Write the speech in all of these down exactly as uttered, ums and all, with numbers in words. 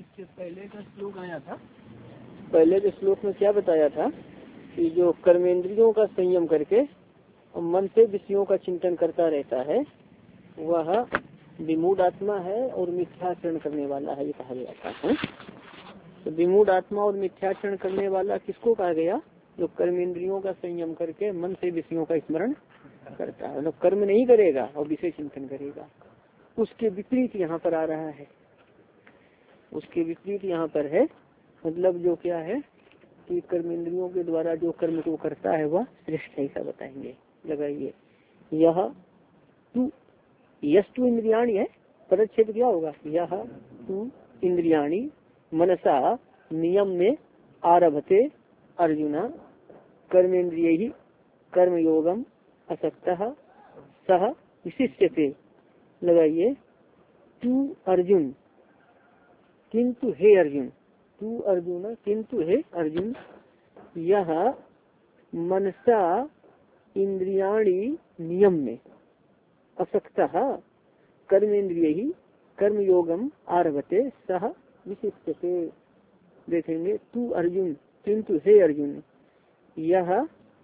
इससे पहले का श्लोक आया था। पहले के श्लोक में क्या बताया था कि जो कर्मेंद्रियों का संयम करके और मन से विषयों का चिंतन करता रहता है वह विमूढ़ आत्मा है और मिथ्याचरण करने वाला है, ये कहा गया था। तो विमूढ़ आत्मा और मिथ्याचरण करने वाला किसको कहा गया? जो कर्मेंद्रियों का संयम करके मन से विषयों का स्मरण करता है, मतलब कर्म नहीं करेगा और विषय चिंतन करेगा। उसके विपरीत यहाँ पर आ रहा है, उसके विपरीत यहाँ पर है। मतलब जो क्या है कि कर्मेंद्रियों के द्वारा जो कर्म को करता है वह श्रेष्ठ है, ऐसा बताएंगे। लगाइए, यह तू यश तू इंद्रियाणी है, पदच्छेद क्या होगा? यह तू इंद्रियाणी मनसा नियम में आरभते अर्जुना कर्मेंद्रिय ही कर्मयोगम असक्तः सह विशिष्यते। लगाइए, तू अर्जुन किंतु हे अर्जुन, तू अर्जुन किंतु हे अर्जुन, यह मनसा इंद्रियाणी नियम में असक्तः कर्मेंद्रिय ही कर्मयोगम आरभते सह विशिष्यते। देखेंगे, तू अर्जुन किंतु हे अर्जुन, यह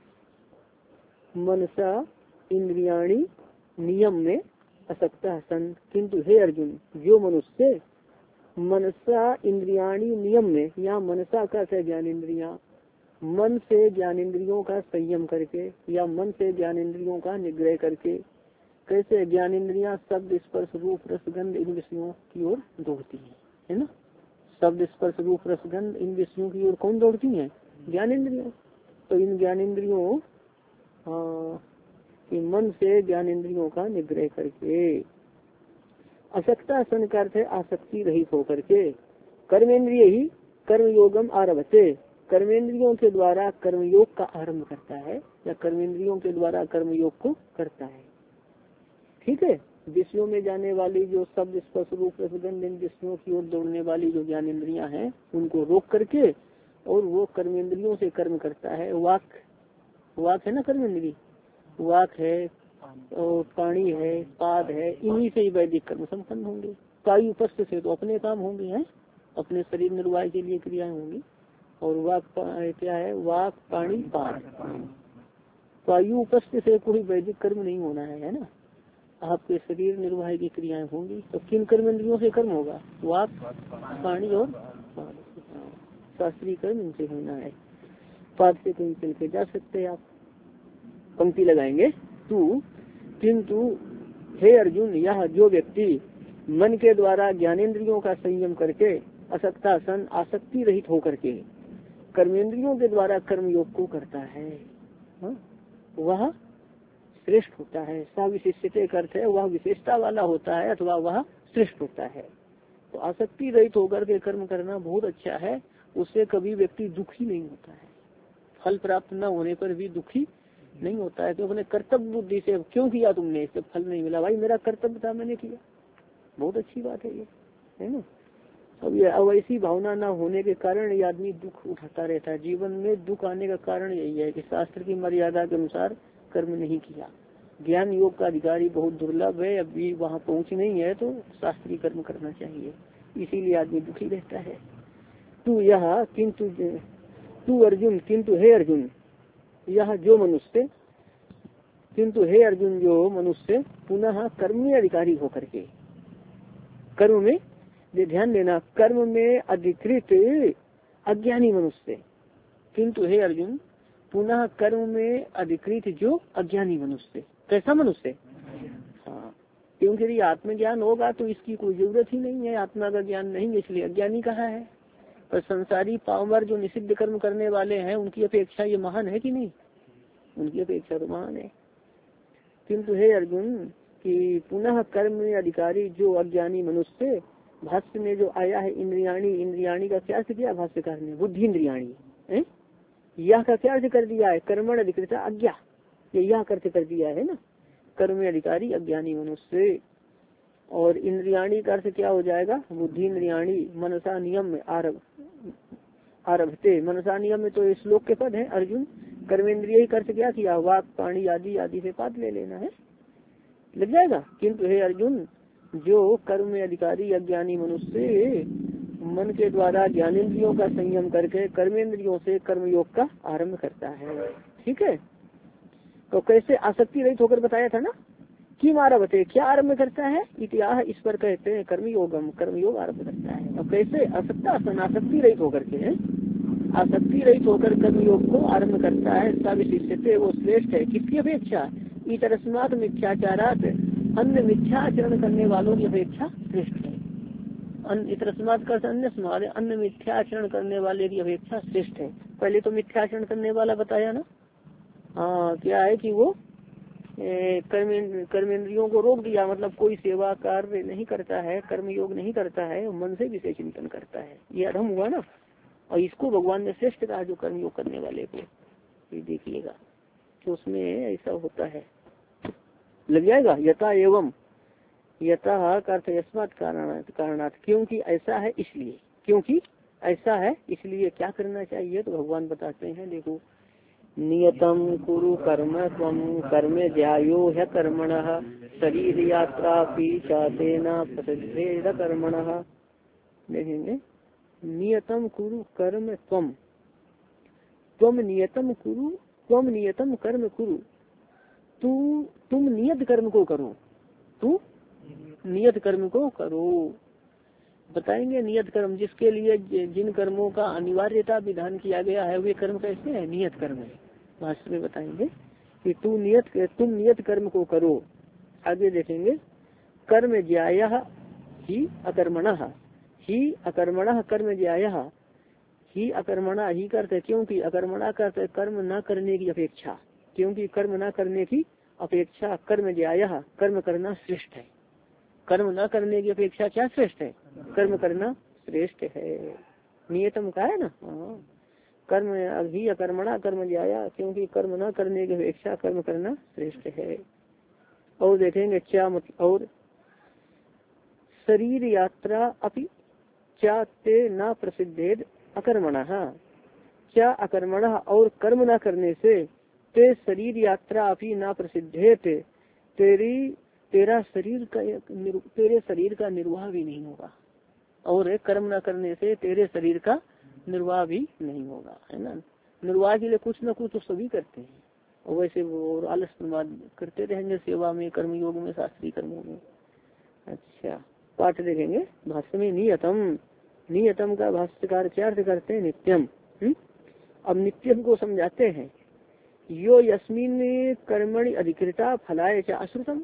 मनसा इंद्रियाणी नियम में असक्तः सन, किंतु हे अर्जुन, जो मनुष्य मनसा इंद्रियाणी नियम में, यहाँ मनसा का है ज्ञानेन्द्रिया, मन से ज्ञानेन्द्रियों का संयम करके या मन से ज्ञानेन्द्रियों का निग्रह करके। कैसे? ज्ञानेन्द्रियां शब्द स्पर्श रूप रसगंध इन विषयों की ओर दौड़ती है, है ना। शब्द स्पर्श रूप रसगंध इन विषयों की ओर कौन दौड़ती है? ज्ञानेन्द्रियों। तो इन ज्ञानेन्द्रियों कि मन से ज्ञानेन्द्रियों का निग्रह करके, असक्ता सन का अर्थ है आसक्ति रहित होकर के, कर्मेंद्रिय ही कर्मयोगम आरभते, कर्मेंद्रियों के द्वारा कर्मयोग का आरंभ करता है या कर्मेंद्रियों के द्वारा कर्मयोग को करता है। ठीक है। विषयों में जाने वाली जो शब्द स्पर्श रूप रसगंध इन विषयों की ओर दौड़ने वाली जो ज्ञानेन्द्रियां हैं उनको रोक करके और वो कर्मेंद्रियों से कर्म करता है। वाक वाक है ना, कर्मेंद्री वाक है और पाणी है, पाद है, इन्हीं से ही वैदिक कर्म संपन्न होंगे। कायु उपस्थ से तो अपने काम होंगे, हैं अपने शरीर निर्वाह के लिए क्रियाएं होंगी। और वाक क्या है? वाक पाणी पाद। कायु उपस्थ से कोई वैदिक कर्म नहीं होना है, है ना। आपके शरीर निर्वाह की क्रियाएं होंगी तो किन कर्मेंद्रियों से कर्म होगा? वाक पाणी और पाद। शास्त्रीय कर्म इनसे होना है। पाद से कहीं चल के जा सकते हैं आप। पंक्ति लगाएंगे, तू किंतु हे अर्जुन, यह जो व्यक्ति मन के द्वारा ज्ञानेन्द्रियों का संयम करके असक्ता सन आसक्ति रहित होकर के कर्मेंद्रियों के द्वारा कर्मयोग को करता है, हा? वह श्रेष्ठ होता है। सा विशिष्टते का अर्थ है वह विशेषता वाला होता है अथवा वह श्रेष्ठ होता है। तो आसक्ति रहित होकर के कर्म करना बहुत अच्छा है, उससे कभी व्यक्ति दुखी नहीं होता है। फल प्राप्त न होने पर भी दुखी नहीं होता है। तो अपने कर्तव्य बुद्धि से, क्यों किया तुमने, इससे फल नहीं मिला, भाई मेरा कर्तव्य था मैंने किया, बहुत अच्छी बात है ये, है ना। अब ये अब ऐसी भावना न होने के कारण ये आदमी दुख उठाता रहता है। जीवन में दुख आने का कारण यही है कि शास्त्र की मर्यादा के अनुसार कर्म नहीं किया। ज्ञान योग का अधिकारी बहुत दुर्लभ है, अभी वहाँ पहुँच नहीं है, तो शास्त्रीय कर्म करना चाहिए, इसीलिए आदमी दुखी रहता है। तू यह किंतु तू अर्जुन किंतु हे अर्जुन, यह जो मनुष्य किंतु हे अर्जुन जो मनुष्य पुनः कर्म में अधिकारी होकर के, कर्म में ध्यान देना, कर्म में अधिकृत अज्ञानी मनुष्य, किंतु हे अर्जुन पुनः कर्म में अधिकृत जो अज्ञानी मनुष्य। कैसा मनुष्य? हाँ, क्योंकि यदि आत्मज्ञान होगा तो इसकी कोई जरूरत ही नहीं है, आत्मा का ज्ञान नहीं है, इसलिए अज्ञानी कहा है। पर संसारी पावर जो निषिद्ध कर्म करने वाले हैं उनकी अपेक्षा ये महान है कि नहीं? उनकी अपेक्षा तो महान है। किंतु हे अर्जुन कि पुनः कर्म में अधिकारी जो अज्ञानी मनुष्य, भाष्य में जो आया है इंद्रियाणी, इंद्रियाणी का क्या अर्थ किया भाष्यकार ने? बुद्धि इंद्रियाणी है। यह का क्या अर्थ कर दिया है? कर्मण अधिकृत अज्ञा, ये यह अर्थ कर दिया है ना, कर्म में अधिकारी अज्ञानी मनुष्य। और इंद्रियाणी का अर्थ क्या हो जाएगा? बुद्धि इंद्रियाणी मनसा नियम में आरभ आरभते, मनसा नियम में तो इस श्लोक के पद है अर्जुन। कर्मेंद्रिय का अर्थ क्या किया? वाक पाणी आदि आदि से पाद ले लेना है, लग जाएगा। किंतु हे अर्जुन जो कर्म में अधिकारी अज्ञानी मनुष्य मन के द्वारा ज्ञानेंद्रियों का संयम करके कर्मेंद्रियों से कर्मयोग का आरंभ करता है। ठीक है, तो कैसे आसक्ति रहित होकर बताया था ना कि मारा बते क्या आरंभ करता है, इतिहास इस पर कहते हैं कर्मयोगम, कर्मयोग आरंभ करता है। और कैसे असक्ता अनासक्ति रहित होकर के, आसक्ति रहित होकर कर्मयोग को आरंभ करता है। सब शिष्य वो श्रेष्ठ है किसकी अपेक्षा, इतरस्मात् मिथ्याचारात अन्य मिथ्याचरण करने वालों की अपेक्षा श्रेष्ठ है। इतरस्मात् का अन्य स्मार अन्य मिथ्याचरण करने वाले की अपेक्षा श्रेष्ठ है। पहले तो मिथ्याचरण करने वाला बताया ना, हाँ क्या है कि वो कर्म कर्मेंद्रियों को रोक दिया, मतलब कोई सेवा कार्य नहीं करता है, कर्मयोग नहीं करता है, मन से विषय चिंतन करता है, ये अधम हुआ ना। और इसको भगवान ने श्रेष्ठ कहा जो कर्मयोग करने वाले को, ये देखिएगा तो उसमें ऐसा होता है, लग जाएगा। यथा एवं यथा अर्थ यस्मात् कारणात् कारणात्, क्योंकि ऐसा है इसलिए, क्योंकि ऐसा है इसलिए क्या करना चाहिए, तो भगवान बताते हैं देखो, नियतम कुरु कर्म त्वं कर्म ज्यायो ह्य कर्मणः शरीर यात्रा चातेना प्रसिद्धेद कर्मणः। देखेंगे नियतम कुरु कर्म त्वं, त्वं नियतम कुरु, त्वं नियतम कर्म कुरु, तू तुम नियत कर्म को करो, तू नियत कर्म को करो। बताएंगे नियत कर्म जिसके लिए जिन कर्मों का अनिवार्यता विधान किया गया है वे कर्म कैसे है, नियत कर्म है। भाष्य में बताएंगे कि तू नियत तुम नियत कर्म को करो। आगे देखेंगे कर्म ज्यायः ही अकर्मणः, ही अकर्मणः कर्म ज्यायः, ही अकर्मणा ही करते क्योंकि अकर्मणा करते कर्म न करने की अपेक्षा, क्योंकि कर्म न करने की अपेक्षा कर्म ज्यायः कर्म करना श्रेष्ठ है। कर्म न करने की अपेक्षा क्या श्रेष्ठ है, कर्म करना श्रेष्ठ है। नियतम का है ना, हाँ कर्म ही अकर्मणा कर्म ज्याया, क्योंकि कर्म न करने की अपेक्षा कर्म करना श्रेष्ठ है। और देखेंगे क्या मतलब, और शरीर यात्रा अपि क्या ते न प्रसिद्धेद अकर्मणः, क्या अकर्मणः और कर्म न करने से ते शरीर यात्रा अपि न प्रसिद्धेत, तेरी तेरा शरीर का तेरे शरीर का निर्वाह भी नहीं होगा, और कर्म न करने से तेरे शरीर का निर्वाह भी नहीं होगा, है ना। निर्वाह के लिए कुछ न कुछ तो सभी करते हैं, और वैसे वो आलस प्रमाद करते रहेंगे सेवा में, कर्म योग में, शास्त्रीय कर्मों में। अच्छा पाठ देखेंगे भाष्य में, नियतम, नियतम का भाष्यकार क्या अर्थ करते हैं, नित्यम। हुँ? अब नित्यम को समझाते हैं, यो यस्मिन कर्मणि अधिकृता फलाय च अश्रुतम,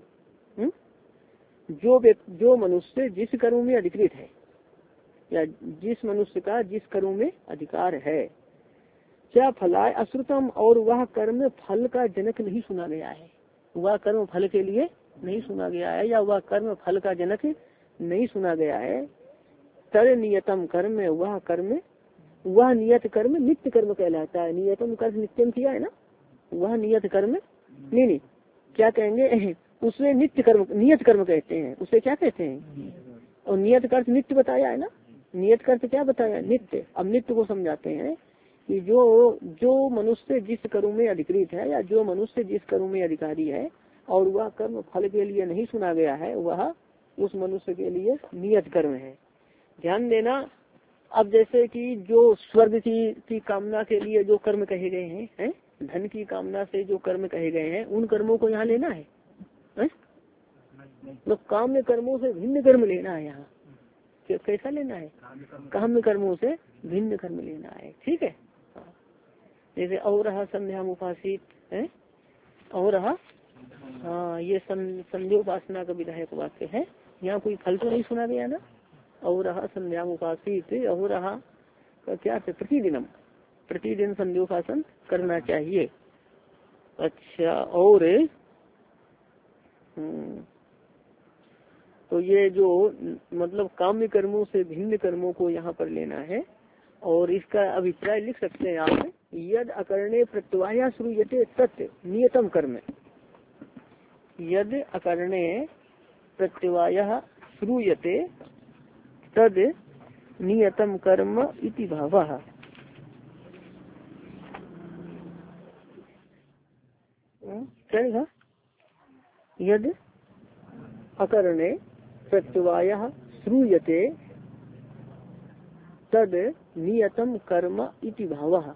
जो जो मनुष्य जिस कर्म में अधिकृत है, या जिस मनुष्य का जिस कर्म में अधिकार है, क्या फलाय अश्रुतम और वह कर्म फल का जनक नहीं सुना गया है, वह कर्म फल के लिए नहीं सुना गया है, या वह कर्म फल का जनक नहीं सुना गया है। तर नियतम कर्म, वह कर्म वह नियत कर्म नित्य कर्म कहलाता है। नियतम कर्म नित्यम किया है ना, वह नियत कर्म नहीं नहीं क्या कहेंगे उसे नित्य कर्म, नियत कर्म कहते हैं, उसे क्या कहते हैं, और नियत कर्म नित्य बताया है ना, नियत कर्म क्या बताया, नित्य। अब नित्य को समझाते हैं कि जो जो मनुष्य जिस कर्म में अधिकृत है, या जो मनुष्य जिस कर्म में अधिकारी है और वह कर्म फल के लिए नहीं सुना गया है, वह उस मनुष्य के लिए नियत कर्म है। ध्यान देना। अब जैसे कि जो स्वर्ग की, की कामना के लिए जो कर्म कहे गए हैं, है? धन की कामना से जो कर्म कहे गए हैं, उन कर्मों को यहाँ लेना है, है? तो काम्य कर्मों से भिन्न कर्म लेना है यहाँ। कैसा लेना है, काम्य कर्मों से भिन्न कर्म लेना है, ठीक है। जैसे और रहा संध्या उपासित है, और रहा हाँ ये संध्या उपासना का विधायक वाक्य है, यहाँ कोई फल तो नहीं सुना गया ना। और रहा संध्या उपासित, और रहा क्या थे, प्रतिदिनम, प्रतिदिन संध्योपासन करना चाहिए। अच्छा और तो ये जो मतलब काम्य कर्मों से भिन्न कर्मों को यहाँ पर लेना है, और इसका अभिप्राय लिख सकते हैं आप, यद अकरणे प्रत्यवाया श्रूयते तत् नियतम कर्म, यद अकरणे प्रत्यवाया श्रूयते तद नियतम कर्म इति भावः। क्या यद अकरणे प्रत्यवायः श्रूयते तद नियतम कर्म इति भावः।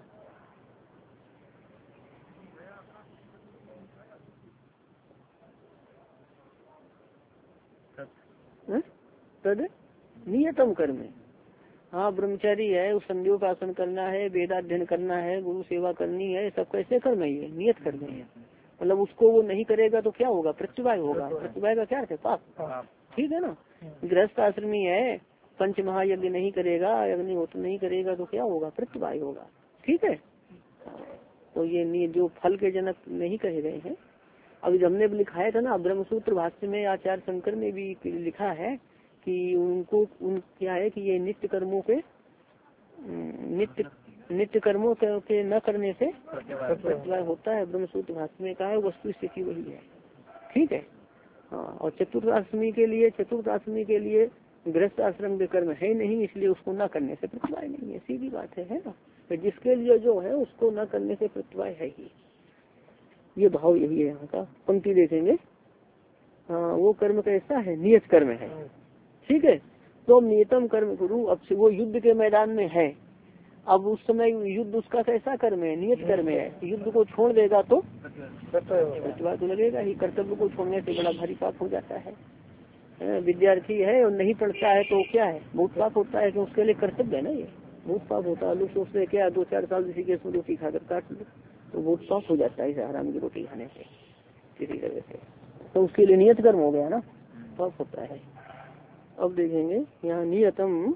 तद नियतम कर्म। हाँ, ब्रह्मचारी है, उस संध्योपासन करना है, वेदाध्ययन करना है, गुरु सेवा करनी है, सब कैसे कर्म है? ये नियत कर्म है। मतलब उसको वो नहीं करेगा तो क्या होगा? प्रत्युवाय होगा। प्रत्युवाय का क्या अर्थ है? पाप। ठीक है ना। गृहस्थ आश्रमी है, पंच महायज्ञ नहीं करेगा, अग्निहोत्र नहीं करेगा तो क्या होगा? प्रत्युवाय होगा। ठीक है। तो ये जो फल के जनक नहीं कहे गए हैं। अभी हमने लिखाया था ना ब्रह्मसूत्र भाष्य में, आचार्य शंकर ने भी लिखा है कि उनको उन क्या है कि ये नित्य कर्मों के नित्य नित्य कर्मों के, के न करने से प्रत्युवाय होता है। ब्रह्मसूत्र भाष्य में कहा है, वस्तु स्थिति वही है। ठीक है। हाँ, और चतुर्थ आश्रमी के लिए चतुर्थ आश्रमी के लिए गृहस्थ आश्रम के कर्म है नहीं, इसलिए उसको न करने से प्रत्युवाय नहीं है। सीधी बात है, है ना। तो जिसके लिए जो है उसको न करने से प्रत्युवाय है ही। ये भाव यही है यहाँ का। पंक्ति देखेंगे। हाँ, वो कर्म कैसा है? नियत कर्म है। ठीक है। तो नियतम कर्म गुरु, अब से वो युद्ध के मैदान में है। अब उस समय युद्ध उसका कैसा कर्म है? नियत कर्म है। युद्ध को छोड़ देगा तो प्रतिभा तो लगेगा ही। कर्तव्य को छोड़ने से बड़ा भारी पाप हो जाता है। विद्यार्थी है और नहीं पढ़ता है तो क्या है? बहुत पाप होता है कि उसके लिए कर्तव्य है ना, ये बहुत पाप होता है। लोग सोचते क्या दो चार साल किसी केस में रोटी खाकर काट लो तो बहुत पाप हो जाता है इसे हराम की रोटी खाने से किसी तरह से। तो उसके लिए नियत कर्म हो गया ना, पाप होता है। अब देखेंगे यहाँ नियतम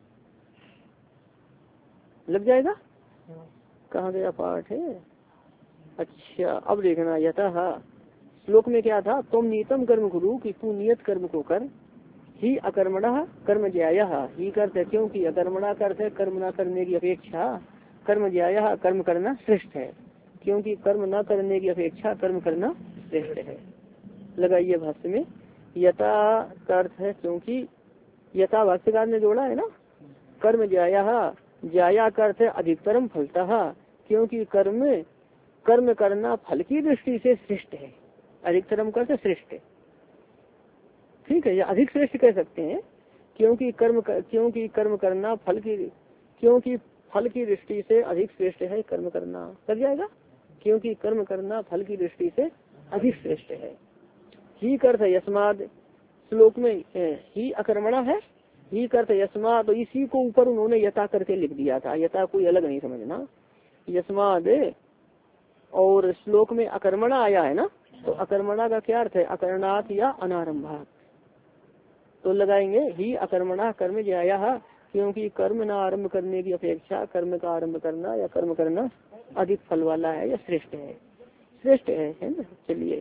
लग जाएगा। कहाँ गया पाठ है? अच्छा, अब देखना यथा श्लोक में क्या था? तुम नियतम कर्म गुरु कि तू नियत कर्म को कर। ही अकर्मणा कर्म ज्याया ही करते, क्योंकि अकर्मणा करते कर्म न करने की अपेक्षा कर्म ज्याया कर्म करना श्रेष्ठ है। क्योंकि कर्म न करने की अपेक्षा कर्म करना श्रेष्ठ है। लगाइए भाष्य में। यथा का अर्थ है क्योंकि, यथा भाष्यकार ने जोड़ा है ना। कर्म ज्याया, ज्याया का अर्थ है अधिकतरम फलता, क्योंकि कर्म कर्म करना फल की दृष्टि से श्रेष्ठ है। अधिकतरम का अर्थ श्रेष्ठ है। ठीक है, या अधिक श्रेष्ठ कह सकते हैं। क्योंकि कर्म कर, क्योंकि कर्म करना फल की क्योंकि फल की दृष्टि से अधिक श्रेष्ठ है कर्म करना। लग जाएगा। क्योंकि कर्म करना फल की दृष्टि से अधिक श्रेष्ठ है। ही कर्थ यस्माद, श्लोक में ही अकर्मणा है। ही कर्थ यस्माद, तो इसी को ऊपर उन्होंने यथा करके लिख दिया था। यथा कोई अलग नहीं समझना। यस्माद और श्लोक में अकर्मणा आया है ना, तो अकर्मणा का क्या अर्थ है? अकरणात या अनारंभात। तो लगाएंगे ही अकर्मणा कर्म ज्याया, क्योंकि कर्म न आरंभ करने की अपेक्षा कर्म का आरंभ करना या कर्म करना अधिक फल वाला है या श्रेष्ठ है। श्रेष्ठ है, है ना। चलिए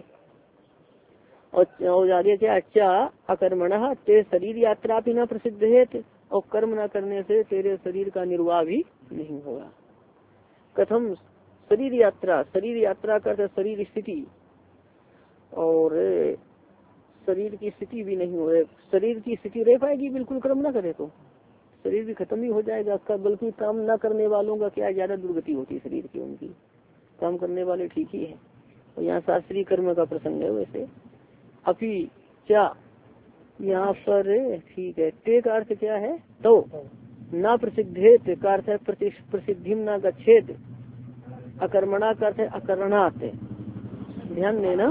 और आगे क्या? अच्छा अकर्मणा ते शरीर यात्रा भी न प्रसिद्ध है, और कर्म न करने से तेरे शरीर का निर्वाह भी नहीं होगा। कथम शरीर यात्रा? शरीर यात्रा का शरीर स्थिति, और शरीर की स्थिति भी नहीं हो। शरीर की स्थिति रह पाएगी बिल्कुल कर्म न करे तो? शरीर भी खत्म ही हो जाएगा। बल्कि काम न करने वालों का क्या ज्यादा दुर्गति होती है शरीर की। उनकी काम करने वाले ठीक ही है। और यहाँ शास्त्रीय कर्म का प्रसंग है। वैसे अभी क्या यहाँ पर ठीक है। ते का अर्थ क्या है? तो न प्रसिद्धेत का अर्थ है प्रसिद्धि न गच्छेत। अकर्मणा का अर्थ है अकरणात। ध्यान देना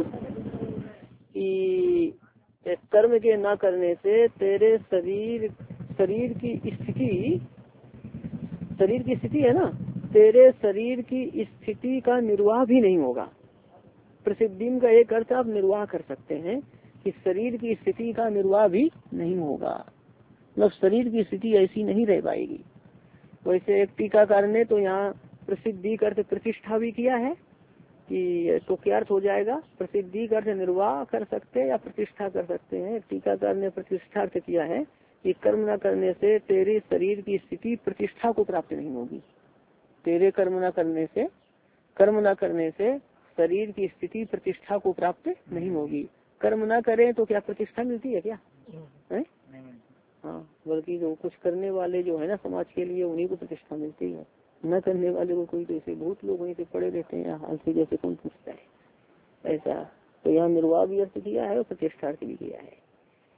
कि कर्म के न करने से तेरे शरीर शरीर की स्थिति शरीर की स्थिति है ना, तेरे शरीर की स्थिति का निर्वाह भी नहीं होगा। प्रसिद्धि का एक अर्थ आप निर्वाह कर सकते हैं कि शरीर की स्थिति का निर्वाह भी नहीं होगा। मतलब शरीर की स्थिति ऐसी नहीं रह पाएगी। वैसे एक टीकाकार ने तो यहाँ प्रसिद्धि का अर्थ प्रतिष्ठा भी किया है कि तो क्या अर्थ हो जाएगा? प्रसिद्धि का अर्थ निर्वाह कर सकते हैं या प्रतिष्ठा कर सकते हैं। टीकाकार ने प्रतिष्ठा अर्थ किया है कि कर्म न करने से तेरे शरीर की स्थिति प्रतिष्ठा को प्राप्त नहीं होगी। तेरे कर्म न करने से कर्म न करने से शरीर की स्थिति प्रतिष्ठा को प्राप्त नहीं होगी। कर्म न करें तो क्या प्रतिष्ठा मिलती है क्या? है? हाँ, बल्कि जो कुछ करने वाले जो है ना समाज के लिए, उन्हीं को प्रतिष्ठा मिलती है। न करने वाले को कोई, तो ऐसे बहुत लोग वहीं से पड़े रहते हैं हाल से, जैसे कौन पूछता है ऐसा। तो यहाँ निर्वाह भी अर्थ किया है और प्रतिष्ठा अर्थ भी किया है।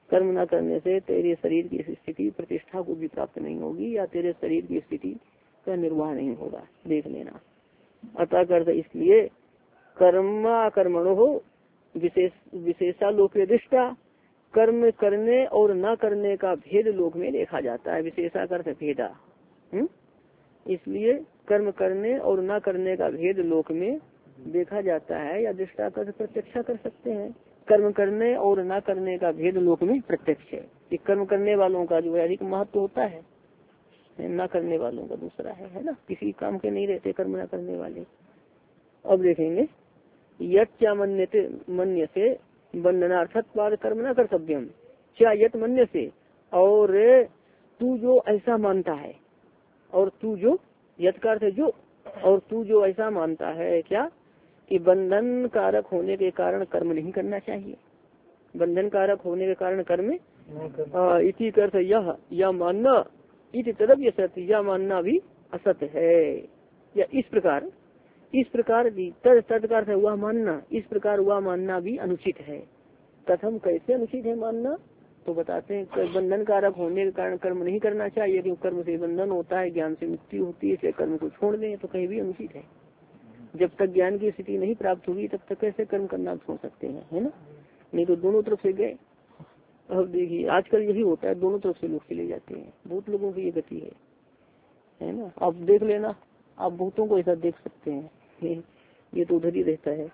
कर्म न करने से तेरे शरीर की स्थिति प्रतिष्ठा को भी प्राप्त नहीं होगी, या तेरे शरीर की स्थिति का निर्वाह नहीं होगा, देख लेना। अतः कर इसलिए कर्मा कर्मणो हो विशेष विशेषा लोके दृष्टा, कर्म करने और न करने का भेद लोक में देखा जाता है। विशेषा कर्थ भेदा, हम्म इसलिए कर्म करने और न करने का भेद लोक में देखा जाता है, या दृष्टा कर प्रत्यक्षा कर सकते हैं। कर्म करने और न करने का भेद लोक में प्रत्यक्ष है कि कर्म करने वालों का जो है अधिक महत्व होता है, न करने वालों का दूसरा है, है ना, किसी काम के नहीं रहते कर्म न करने वाले। अब देखेंगे यत क्या मन्यते मन्य से बंधनार्थत्वाद कर्म न कर्तव्यम, क्या यत मन्य से, और तू जो ऐसा मानता है, और तू जो यत का अर्थ है जो, और तू जो ऐसा मानता है क्या कि बंधन कारक होने के कारण कर्म नहीं करना चाहिए, बंधन कारक होने के कारण कर्म इसी अर्थ यह या मानना इति तदव्य सत्य, यह मानना भी असत्य है, या इस प्रकार इस प्रकार भी तद तद का अर्थ है वह मानना, इस प्रकार वह मानना भी अनुचित है। कथम कैसे अनुचित है मानना, तो बताते हैं बंधन कारक होने के कारण कर्म नहीं करना चाहिए, क्योंकि कर्म से बंधन होता है, ज्ञान से मुक्ति होती है, इसलिए कर्म को छोड़ दें तो कहीं भी अनुचित है। जब तक ज्ञान की स्थिति नहीं प्राप्त होगी तब तक कैसे कर्म करना छोड़ सकते हैं, है ना, नहीं तो दोनों तरफ से गए। अब देखिए आजकल यही होता है, दोनों तरफ से लोग चले जाते हैं, बहुत लोगों की ये गति है, है ना। अब देख लेना, आप बहुतों को ऐसा देख सकते हैं, ये तो उधर ही रहता है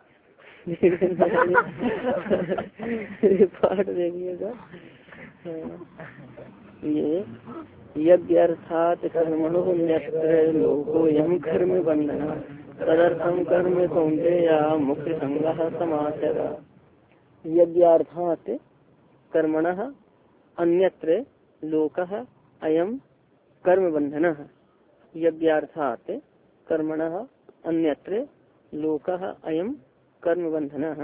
पाठ देखिएगा, ये यज्ञ अर्थात कर्मणो लोको यम कर्म बंधना तदर्थम कर्म कौन्तेय मुक्ति संगः समाचर। यज्ञार्थात कर्मणः अन्यत्र लोकः अयम कर्म बंधनः, यज्ञार्थात कर्मणः अन्यत्र लोकः अयम कर्म बंधनः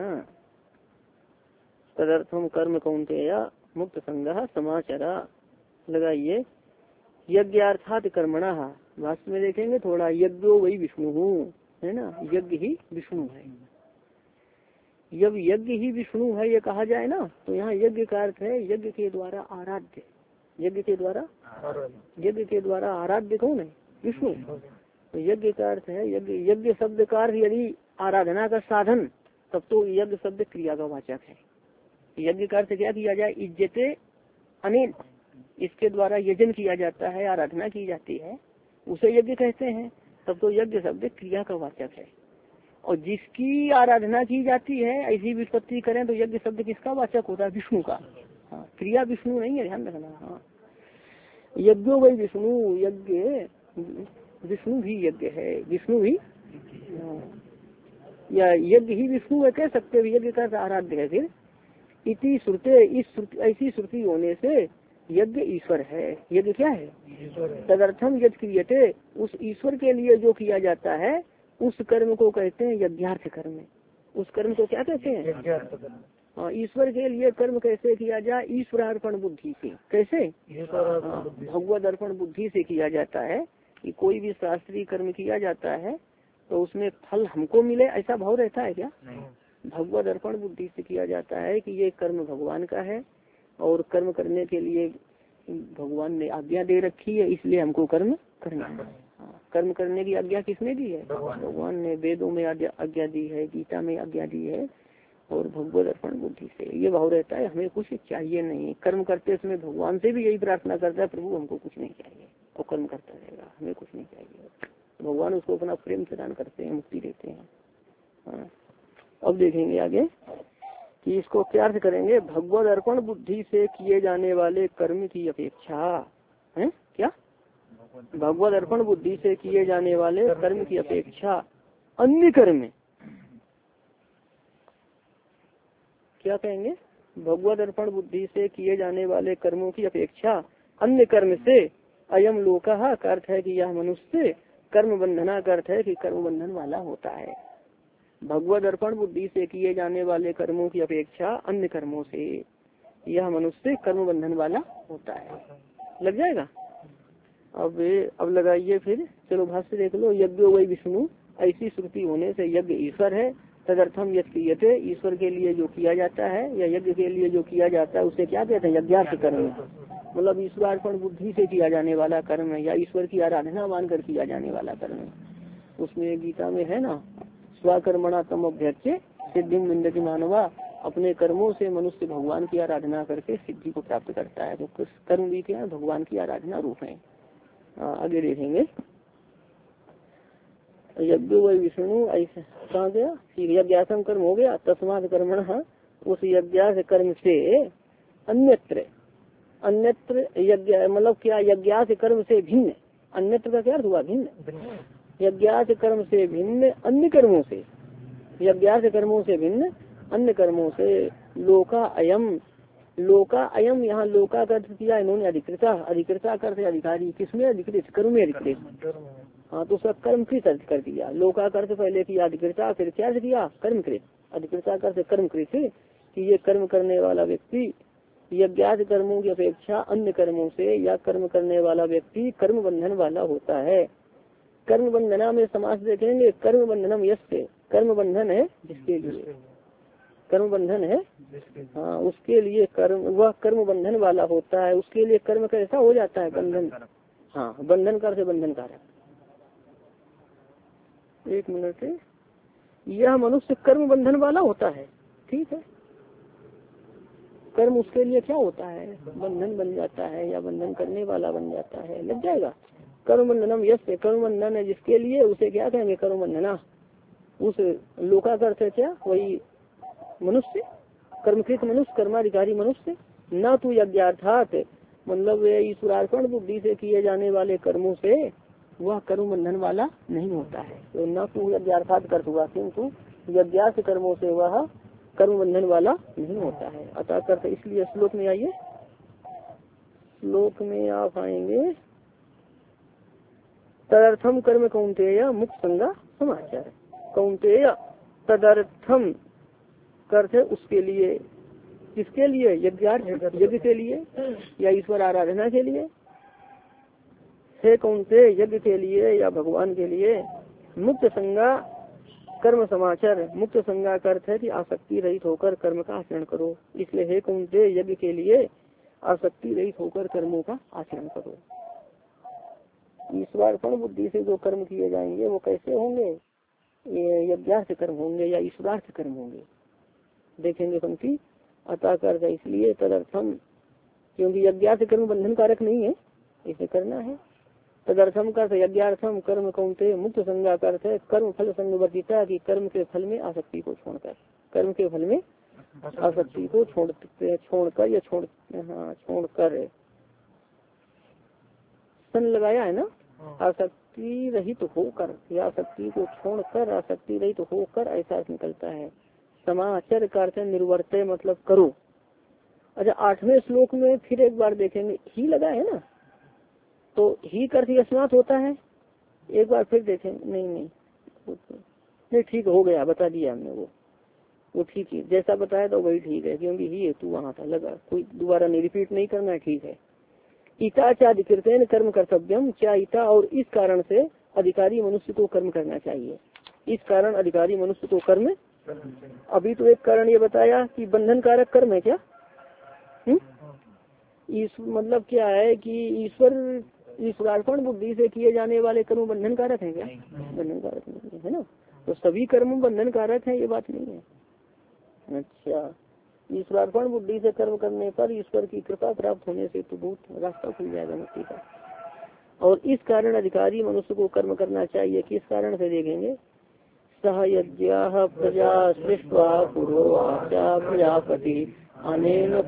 तदर्थम कर्म कौन्तेय मुक्त संगः समाचरा। लगाइए यज्ञार्थात कर्मणः, भाष्य में देखेंगे थोड़ा, यज्ञो वही विष्णु है ना, यज्ञ ही विष्णु है। जब यज्ञ ही विष्णु है ये कहा जाए ना, तो यहाँ यज्ञ का अर्थ है यज्ञ के द्वारा आराध्य, यज्ञ के द्वारा यज्ञ के द्वारा आराध्य कौन है, विष्णु। तो यज्ञ का अर्थ है यज्ञ, यज्ञ शब्द का अर्थ यदि आराधना का साधन, तब तो यज्ञ शब्द क्रिया का वाचक है। यज्ञ का अर्थ क्या किया जाए, इज्जते अनेन, इसके द्वारा यजन किया जाता है, आराधना की जाती है, उसे यज्ञ कहते हैं। तब तो यज्ञ शब्द क्रिया का वाचक है, और जिसकी आराधना की जाती है ऐसी विस्पत्ति करें तो यज्ञ शब्द किसका वाचक होता है, विष्णु का। हाँ, क्रिया विष्णु नहीं है, ध्यान रखना। हाँ, यज्ञो वही विष्णु, यज्ञ विष्णु भी यज्ञ है, विष्णु भी, या यज्ञ ही विष्णु है कह सकते हैं, यज्ञ का आराध्य है। फिर इति श्रुते, इस ऐसी श्रुति होने से यज्ञ ईश्वर है, यज्ञ क्या है, तदर्थम यज्ञ क्रियते, उस ईश्वर के लिए जो किया जाता है उस कर्म को कहते हैं यज्ञार्थ कर्म। उस कर्म को क्या कहते हैं, हाँ, ईश्वर के लिए कर्म कैसे किया जाए, ईश्वर अर्पण बुद्धि से, कैसे, भगवद अर्पण बुद्धि से किया जाता है। कि कोई भी शास्त्रीय कर्म किया जाता है तो उसमें फल हमको मिले ऐसा भाव रहता है क्या, भगवद अर्पण बुद्धि से किया जाता है कि ये कर्म भगवान का है, और कर्म करने के लिए भगवान ने आज्ञा दे रखी है, इसलिए हमको कर्म करना है। हाँ, कर्म करने की आज्ञा किसने दी है, भगवान ने, वेदों में आज्ञा दी है, गीता में आज्ञा दी है, और भगवद अर्पण बुद्धि से ये भाव रहता है हमें कुछ चाहिए नहीं। कर्म करते समय भगवान से भी यही प्रार्थना करता है, प्रभु हमको कुछ नहीं चाहिए, और कर्म करता रहेगा, हमें कुछ नहीं चाहिए। भगवान उसको अपना प्रेम प्रदान करते हैं, मुक्ति देते हैं। हाँ, अब देखेंगे आगे कि इसको क्या अर्थ करेंगे, भगवद अर्पण बुद्धि से किए जाने वाले कर्म की अपेक्षा है क्या, भगवद अर्पण बुद्धि से किए जाने वाले कर्म की अपेक्षा अन्य कर्म, क्या कहेंगे, भगवद अर्पण बुद्धि से किए जाने वाले कर्मों की अपेक्षा अन्य कर्म से अयम लोकः का अर्थ है कि यह मनुष्य कर्म बंधना का अर्थ है कि कर्म बंधन वाला होता है। भगवद अर्पण बुद्धि से किए जाने वाले कर्मों की अपेक्षा अन्य कर्मों से यह मनुष्य कर्म बंधन वाला होता है। लग जाएगा। अब अब लगाइए फिर, चलो भाष्य देख लो। यज्ञ वही विष्णु, ऐसी श्रुति होने से यज्ञ ईश्वर है, तदर्थम यज्ञ क्रियते, ईश्वर के लिए जो किया जाता है या यज्ञ के लिए जो किया जाता है उसे क्या कहते हैं? यज्ञार्थ कर्म। मतलब ईश्वरार्पण बुद्धि से किया जाने वाला कर्म है या ईश्वर की आराधना मानकर किया जाने वाला कर्म है। उसमें गीता में है ना, स्वकर्मणा तम अभ्यक्ष सिद्धि मिंदति मानवा, अपने कर्मों से मनुष्य भगवान की आराधना करके सिद्धि को प्राप्त करता है। तो कर्म भी क्या है? भगवान की आराधना रूप है। आगे देखेंगे। यज्ञ व विष्णु ऐसे कहा गया, फिर यज्ञासम कर्म हो गया, तस्माद कर्मण, उस यज्ञास कर्म से अन्यत्र, अन्यत्र यज्ञ मतलब क्या? यज्ञास कर्म से भिन्न, अन्यत्र का क्या अर्थ हुआ? भिन्न। यज्ञास कर्म से भिन्न अन्य कर्मों से, यज्ञास कर्मों से भिन्न अन्य कर्मों से लोका अयम, लोका अयम, यहाँ लोका का अर्थ किया इन्होंने अधिकृता, अधिकृता करते अधिकारी, किसमें अधिकृत? कर्म में अधिकृत। हाँ, तो उसका कर्म कृत अर्थ कर दिया। लोका कर्त पहले किया अधिकृता, फिर क्या किया? कर्म कृत। अधिकृता करते कर्म कृत, कि ये कर्म करने वाला व्यक्ति यज्ञात कर्मों की अपेक्षा अन्य कर्मों से या कर्म करने वाला व्यक्ति कर्म बंधन वाला होता है। कर्म बंधना में समास देखेंगे, कर्म बंधनम यस्य, कर्म बंधन है जिसके लिए, कर्म बंधन है हाँ उसके लिए कर्म, वह कर्म बंधन वाला होता है। उसके लिए कर्म कैसा हो जाता है? बंधन। हाँ, बंधन कर से बंधन कारक। एक मिनट, यह मनुष्य कर्म बंधन वाला होता है। ठीक है, कर्म उसके लिए क्या होता है? बंधन बन जाता है या बंधन करने वाला बन जाता है। लग जाएगा। कर्म बंधनम यस्य, कर्म बंधन है जिसके लिए, उसे क्या कहेंगे? कर्म बंधना। उस लोका का अर्थ है क्या? वही मनुष्य, कर्मकृत मनुष्य, कर्माधिकारी मनुष्य। न तो यज्ञार्थात, मतलब ईश्वरार्पण बुद्धि से किए जाने वाले कर्मों से वह कर्म बंधन वाला नहीं होता है। तो न तो यज्ञार्थात कर हुआ, किंतु यज्ञार्थ कर्मों से वह कर्म बंधन वाला नहीं होता है। अतः करते, इसलिए श्लोक में आइए, श्लोक में आप आएंगे, तदर्थम कर्म कौंतेय मुक्त संगा समाचार। कौंतेय तदर्थम करते उसके लिए, किसके लिए? यज्ञार्थ, यज्ञ के लिए या ईश्वर आराधना के लिए। हे कौंतेय, यज्ञ के लिए या भगवान के लिए। मुक्त संगा कर्म समाचार, मुक्त संगा का अर्थ है कि आसक्ति रहित होकर कर्म का आचरण करो। इसलिए हे कौंतेय, यज्ञ के लिए आसक्ति रहित होकर कर्मों का आचरण करो। ईश्वरार्पण बुद्धि से जो कर्म किए जाएंगे वो कैसे होंगे? ये यज्ञार्थ कर्म होंगे या ईश्वरार्थ कर्म होंगे। देखेंगे पंक्ति। अतः कर, इसलिए तदर्थम, क्योंकि यज्ञार्थ कर्म बंधन कारक नहीं है, इसे करना है। तदर्थम का यज्ञार्थम कर्म कौंतेय मुक्त संगा का अर्थ है कर्म फल संगवर्जिता, की कर्म के फल में आसक्ति को छोड़कर, कर्म के फल में आसक्ति को छोड़ छोड़कर या छोड़ हाँ छोड़कर, सन लगाया है ना, आसक्ति रहित होकर या आसक्ति को छोड़कर, आसक्ति रहित होकर ऐसा निकलता है। समाचार का अर्थ निर्वर्तय, मतलब करो। अच्छा, आठवें श्लोक में फिर एक बार देखेंगे, ही लगा है ना, तो ही करती अस्मात होता है। एक बार फिर देखेंगे, नहीं नहीं नहीं ठीक हो गया, बता दिया हमने, वो वो ठीक है, जैसा बताया तो वही ठीक है, क्योंकि ही है तू वहाँ था लगा, कोई दोबारा नहीं, रिपीट नहीं करना है। ठीक है। इता चा अधिकृतेन कर्म कर्तव्यम, क्या इता, और इस कारण से अधिकारी मनुष्य को कर्म करना चाहिए। इस कारण अधिकारी मनुष्य को कर्म, अभी तो एक कारण ये बताया कि बंधन कारक कर्म है क्या, इस मतलब क्या है कि ईश्वर ईश्वरार्पण बुद्धि से किए जाने वाले कर्म बंधन कारक है क्या? बंधन कारक नहीं है ना, तो सभी कर्म बंधन कारक है, ये बात नहीं है। अच्छा, ईश्वरार्पण बुद्धि से कर्म करने पर ईश्वर की कृपा प्राप्त होने से तो बहुत रास्ता खुल जाएगा मुक्ति का। और इस कारण अधिकारी मनुष्य को कर्म करना चाहिए। किस कारण से देखेंगे, सह यज्ञ प्रजा सृष्ट्वा पुरोवाचा प्रजापति अनेन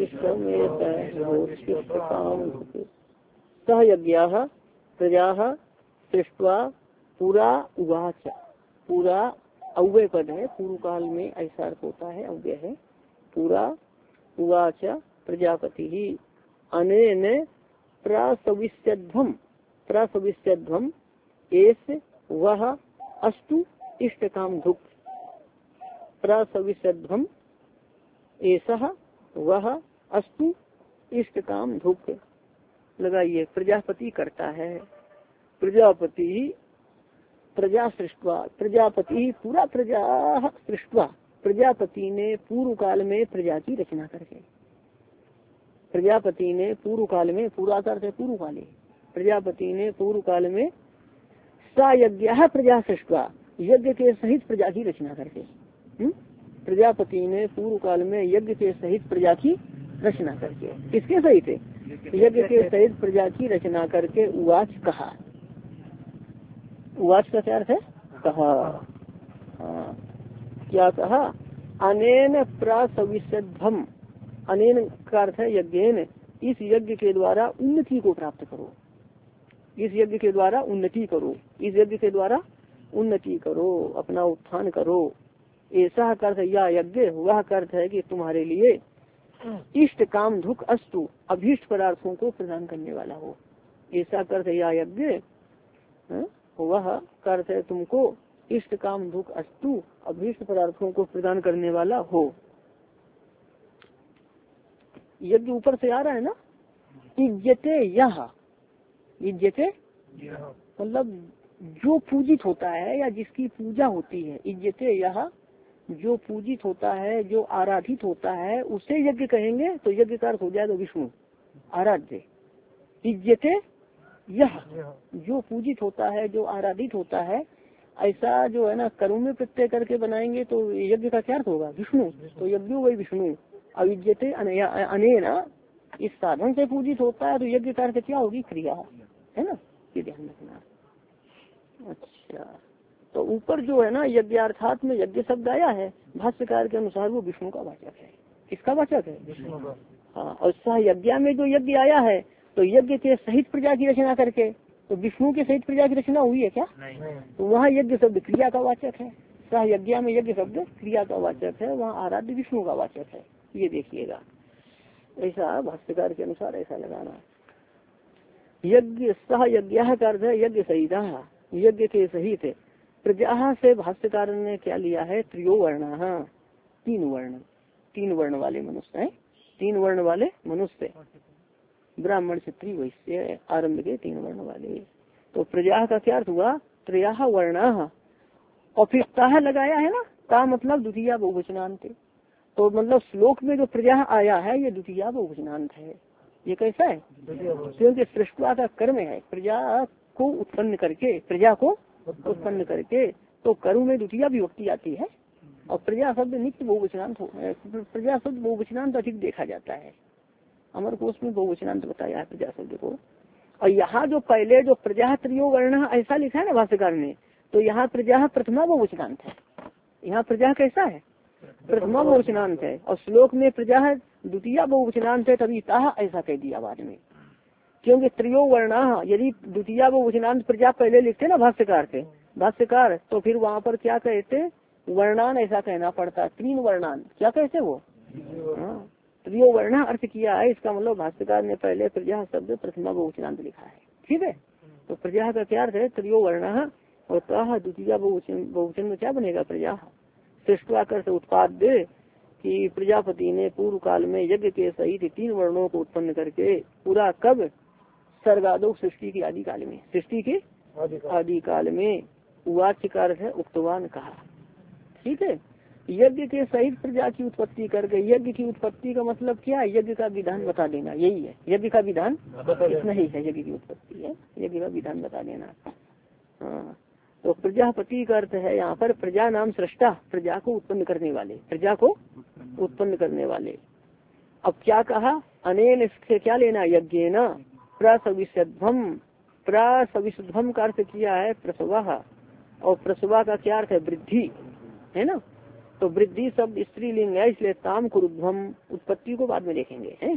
सह यज्ञ प्रजा सृष्ट्वा पूरा उवाच, पूरा अव्यय पद है, पूर्व काल में ऐसा अर्थ होता है, अव्यय है। पूरा उवाच प्रजापति ही अनेन प्रसविष्यध्वम, प्रसविष्यध्वम एस वह अस्तु इष्ट काम धुक, प्रसविष्यध्वम ऐसा वह अस्तु इष्ट काम धुक लगाइए। प्रजापति करता है, प्रजापति प्रजा सृष्टवा, प्रजापति पूरा प्रजा सृष्टवा, प्रजापति ने पूर्व काल में प्रजा की रचना करके, प्रजापति ने पूर्व काल में, पूरा करते पूर्व काले, प्रजापति ने पूर्व काल में सा यज्ञ प्रजा सृष्टवा, यज्ञ के सहित प्रजा की रचना करके, हुँ? प्रजापति ने पूर्व काल में यज्ञ के सहित प्रजा की रचना करके, किसके सहित? यज्ञ के सहित प्रजा की रचना करके उवाच कहा। उवाच का क्या अर्थ है? कहा। हाँ, क्या कहा? अनेन प्रासविषद्धम, अनेन का अर्थ है यज्ञेन, इस यज्ञ के द्वारा उन्नति को प्राप्त करो, इस यज्ञ के द्वारा उन्नति करो, इस यज्ञ के द्वारा उन्नति करो, अपना उत्थान करो। ऐसा अर्थ या यज्ञ, वह अर्थ है कि तुम्हारे लिए इष्ट काम दुख अस्तु, अभीष्ट पदार्थों को प्रदान करने वाला हो। ऐसा अर्थ या यज्ञ, वह अर्थ है तुमको इष्ट काम दुख अस्तु, अभीष्ट पदार्थों को प्रदान करने वाला हो। यज्ञ ऊपर से आ रहा है ना, इज्जते यह, इज्जते मतलब जो पूजित होता है या जिसकी पूजा होती है, इज्जते यह जो पूजित होता है, जो आराधित होता है, उसे यज्ञ कहेंगे। तो यज्ञ का अर्थ हो जाएगा विष्णु आराध्य। इज्जते यह जो पूजित होता है, जो आराधित होता है, ऐसा जो है ना कर्म में प्रत्यय करके बनाएंगे तो यज्ञ का क्या अर्थ होगा? विष्णु। तो यज्ञ वही विष्णु। अविज्ञते अनेना, इस साधन से पूजित होता है, तो यज्ञ का अर्थ क्या होगी? क्रिया, है ना, ये ध्यान रखना। अच्छा, तो ऊपर जो है ना यज्ञार्थात में यज्ञ शब्द आया है, भाष्यकार के अनुसार वो विष्णु का वाचक है। किसका वाचक है? विष्णु का। हाँ, और सह यज्ञ में जो यज्ञ आया है तो यज्ञ के सहित प्रजा की रचना करके, तो विष्णु के सहित प्रजा की रचना हुई है क्या? नहीं। तो वहाँ यज्ञ शब्द क्रिया का वाचक है। सह यज्ञ में यज्ञ शब्द क्रिया का वाचक है, वहाँ आराध्य विष्णु का वाचक है। ये देखिएगा, ऐसा भाष्यकार के अनुसार ऐसा लगाना। यज्ञ सह यज्ञ का अर्थ है यज्ञ सहिता, यज्ञ के सहित प्रजा से भाष्यकार ने क्या लिया है? त्रियो वर्ण, तीन वर्ण, तीन वर्ण वाले मनुष्य हैं, तीन वर्ण वाले मनुष्य, ब्राह्मण क्षत्रिय वैश्य आरंभ के तीन वर्ण वाले। तो प्रजा का क्या अर्थ हुआ? त्रया वर्ण, और फिर ताह लगाया है ना, ता मतलब द्वितीय बहुवचनांत। तो मतलब श्लोक में जो प्रजा आया है ये द्वितीय बहुवचनांत है। ये कैसा है? क्योंकि सृष्टवा का कर्म है, प्रजा को उत्पन्न करके, प्रजा को उत्पन्न करके, तो कर्म में द्वितीय विभक्ति आती है। और प्रजा शब्द नित्य बहुवचनांत, प्रजा शब्द बहुवचनांत अधिक देखा जाता है। अमर कोश में बहुवचनांत बताया है प्रजा शब्द को। और यहाँ जो पहले जो प्रजा त्रियो वर्ण ऐसा लिखा है ना भाष्यकार ने, तो यहाँ प्रजा प्रथमा बहुवचनांत है। यहाँ प्रजा कैसा है? प्रथमा बहुवचनांत है। और श्लोक में प्रजा द्वितीय बहुवचनांत है, तभी ताह ऐसा कह दिया बाद में। क्योंकि त्रियो वर्ण, यदि द्वितीय बहुवचनांत प्रजा पहले लिखते ना भाष्यकार थे भाष्यकार, तो फिर वहाँ पर क्या कहते? वर्णान ऐसा कहना पड़ता, तीन वर्णान क्या कहते वो? हाँ, त्रियो वर्ण अर्थ किया है। इसका मतलब भाष्यकार ने पहले प्रजा शब्द प्रथमा बहुवचनांत लिखा है। ठीक है, तो प्रजा का क्या अर्थ है? त्रियो वर्ण, और ताह द्वितीय बहुवचन, बहुवचन में क्या बनेगा? प्रजा। सृष्टवाकर से उत्पाद्य कि प्रजापति ने पूर्व काल में यज्ञ के सहित तीन वर्णों को उत्पन्न करके, पूरा कब? सर्गादो सृष्टि की आदि काल में, सृष्टि के आदि काल में। उवाच का अर्थ है उक्तवान कहा। ठीक है, यज्ञ के सहित प्रजा की उत्पत्ति करके, यज्ञ की उत्पत्ति का मतलब क्या है? यज्ञ का विधान बता देना, यही है यज्ञ का विधान, इतना ही है यज्ञ की उत्पत्ति है, यज्ञ का विधान बता देना। हाँ, तो प्रजापति का अर्थ है यहाँ पर प्रजा नाम सृष्टा, प्रजा को उत्पन्न करने वाले, प्रजा को उत्पन्न करने वाले। अब क्या कहा? अनेन, इससे क्या लेना? यज्ञ न प्रसविषध्वम, प्रसविषध्वम का अर्थ किया है प्रसवा, और प्रसवा का क्या अर्थ है? वृद्धि, है ना। तो वृद्धि शब्द स्त्रीलिंग है, इसलिए ताम कुरुध्वम, उत्पत्ति को बाद में देखेंगे। है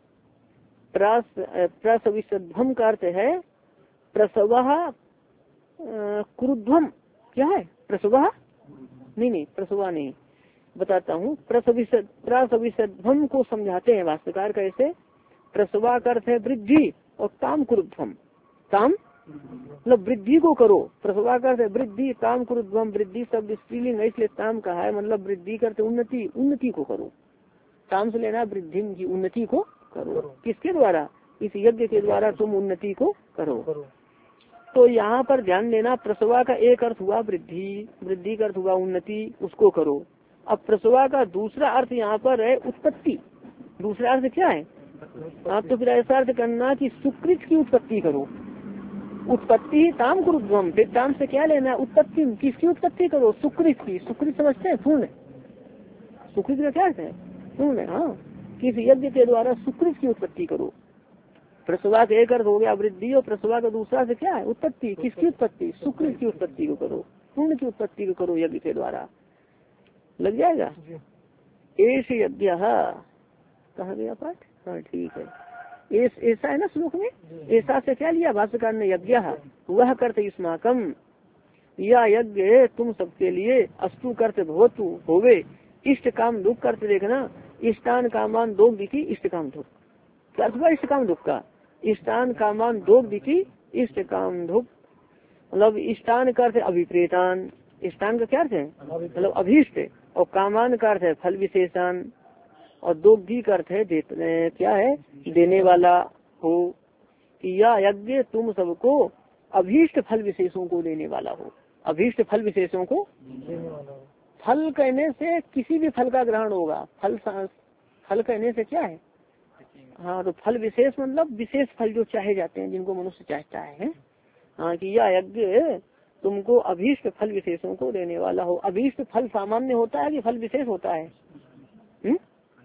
प्रसविषध्वम का अर्थ है प्रसवा कुरुध्वम, क्या है? प्रसवा नहीं नहीं प्रसवा नहीं, बताता हूँ। प्रसविषध्वम को समझाते हैं भाष्यकार कैसे? प्रसवा का अर्थ है वृद्धि, और ताम कुरुध्वम, ताम मतलब वृद्धि को करो। प्रसवा का अर्थ है वृद्धि, ताम कुरुध्वम, वृद्धि शब्द स्त्रीलिंग है, इसलिए ताम कहा है, मतलब वृद्धि करते उन्नति, उन्नति को करो। ताम से लेना वृद्धि की, उन्नति को करो। किसके द्वारा? इस यज्ञ के द्वारा तुम उन्नति को करो। तो यहाँ पर ध्यान देना, प्रसवा का एक अर्थ हुआ वृद्धि, वृद्धि का अर्थ हुआ उन्नति, उसको करो। अब प्रसवा का दूसरा अर्थ यहाँ पर है उत्पत्ति। दूसरा अर्थ क्या है? आप तो फिर ऐसा अर्थ करना कि सुकृत की उत्पत्ति करो। उत्पत्ति ही ताम कुरुद्वम, फिर ताम से क्या लेना है? उत्पत्ति। किसकी उत्पत्ति करो? सुकृत की। सुकृत समझते हैं? पूर्ण। सुकृत का क्या अर्थ है? पूर्ण। हाँ, किस यज्ञ के द्वारा सुकृत की उत्पत्ति करो। प्रसवा का एक अर्थ हो गया वृद्धि, और प्रसवा का दूसरा से क्या है? उत्पत्ति। किसकी उत्पत्ति? सुकृत की उत्पत्ति को करो, पूर्ण की उत्पत्ति को करो यज्ञ के द्वारा। लग जाएगा। एष यज्ञ कहा गया पाठ? हाँ ठीक है। एस, ऐसा है ना श्लोक में। ऐसा से क्या लिया भाष्यकार ने? यज्ञ वह करते युष्माकम, या यज्ञ तुम सबके लिए, अस्तु करते भवतु होवे, इष्ट काम दुख करते देखना, इष्टान कामान दो दिखी इष्ट काम दुख। क्या हुआ इष्ट काम दुख का? इष्टान कामान दो दिखी इष्ट काम दुख, मतलब इष्टान का अर्थ अभिप्रेतान। इष्टान का क्या अर्थ है? मतलब अभीष्ट। और कामान का अर्थ है फल विशेषण। और दो भी का अर्थ है दे, क्या है? देने वाला हो। या यज्ञ तुम सबको अभीष्ट फल विशेषों को देने वाला हो। अभीष्ट फल विशेषों को देने वाला हो। फल कहने से किसी भी फल का ग्रहण होगा। फल फल कहने से क्या है? हाँ, तो फल विशेष मतलब विशेष फल जो चाहे जाते हैं, जिनको मनुष्य चाहता है। हाँ, कि यह यज्ञ तुमको अभीष्ट फल विशेषों को देने वाला हो। अभीष्ट फल सामान्य होता है कि फल विशेष होता है? हुँ?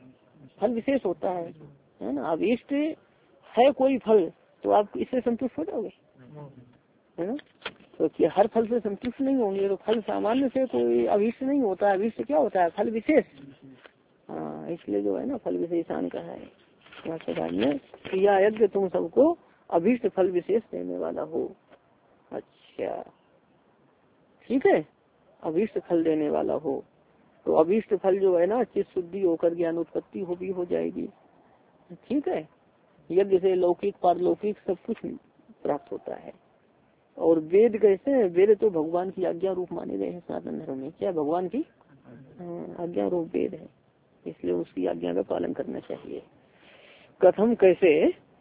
फल विशेष होता है, है ना। अभीष्ट है कोई फल तो आप इससे संतुष्ट हो जाओगे, है ना। तो कि हर फल से संतुष्ट नहीं होंगे। तो फल सामान्य से कोई अभीष्ट नहीं होता है। अभीष्ट क्या होता है? फल विशेष। हाँ, इसलिए जो है ना फल विशेषान का है में या यज्ञ तुम सबको अभीष्ट फल विशेष देने वाला हो। अच्छा ठीक है, अभीष्ट फल देने वाला हो। तो अभीष्ट फल जो है ना चित्त शुद्धि होकर ज्ञान उत्पत्ति हो भी हो जाएगी। ठीक है, यज्ञ से लौकिक पारलौकिक सब कुछ प्राप्त होता है। और वेद कैसे हैं? वेद तो भगवान की आज्ञा रूप माने गए हैं सनातन धर्म में। क्या भगवान की आज्ञा रूप वेद है, इसलिए उसकी आज्ञा का पालन करना चाहिए। कथम कैसे?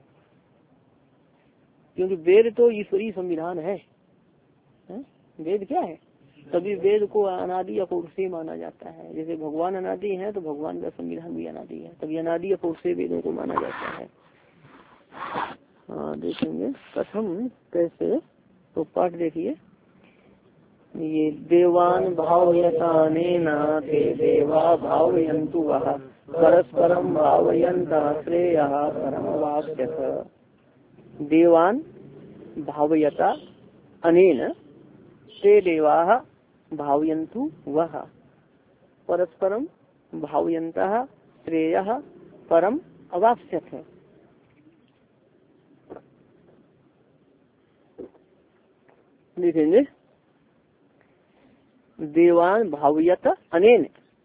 क्योंकि वेद तो ईश्वरीय संविधान है, है? वेद क्या है? तभी वेद को अनादि अपौरुषेय माना जाता है। जैसे भगवान अनादि है तो भगवान का संविधान भी अनादि है, तभी अनादि अपौरुषेय वेदों को माना जाता है। हाँ देखेंगे कथम कैसे। तो पाठ देखिए, ये देवान भावयतानेन ते देवा भावयन्तु वः परस्परम भावयन्तः श्रेयः परमवाप्स्यथ। देवान भावयता अनेन ते देवाः भावयन्तु वः परस्परम भावयन्तः श्रेयः परम अवाप्स्यथ। लिखेंगे देवान भावयत अनेन,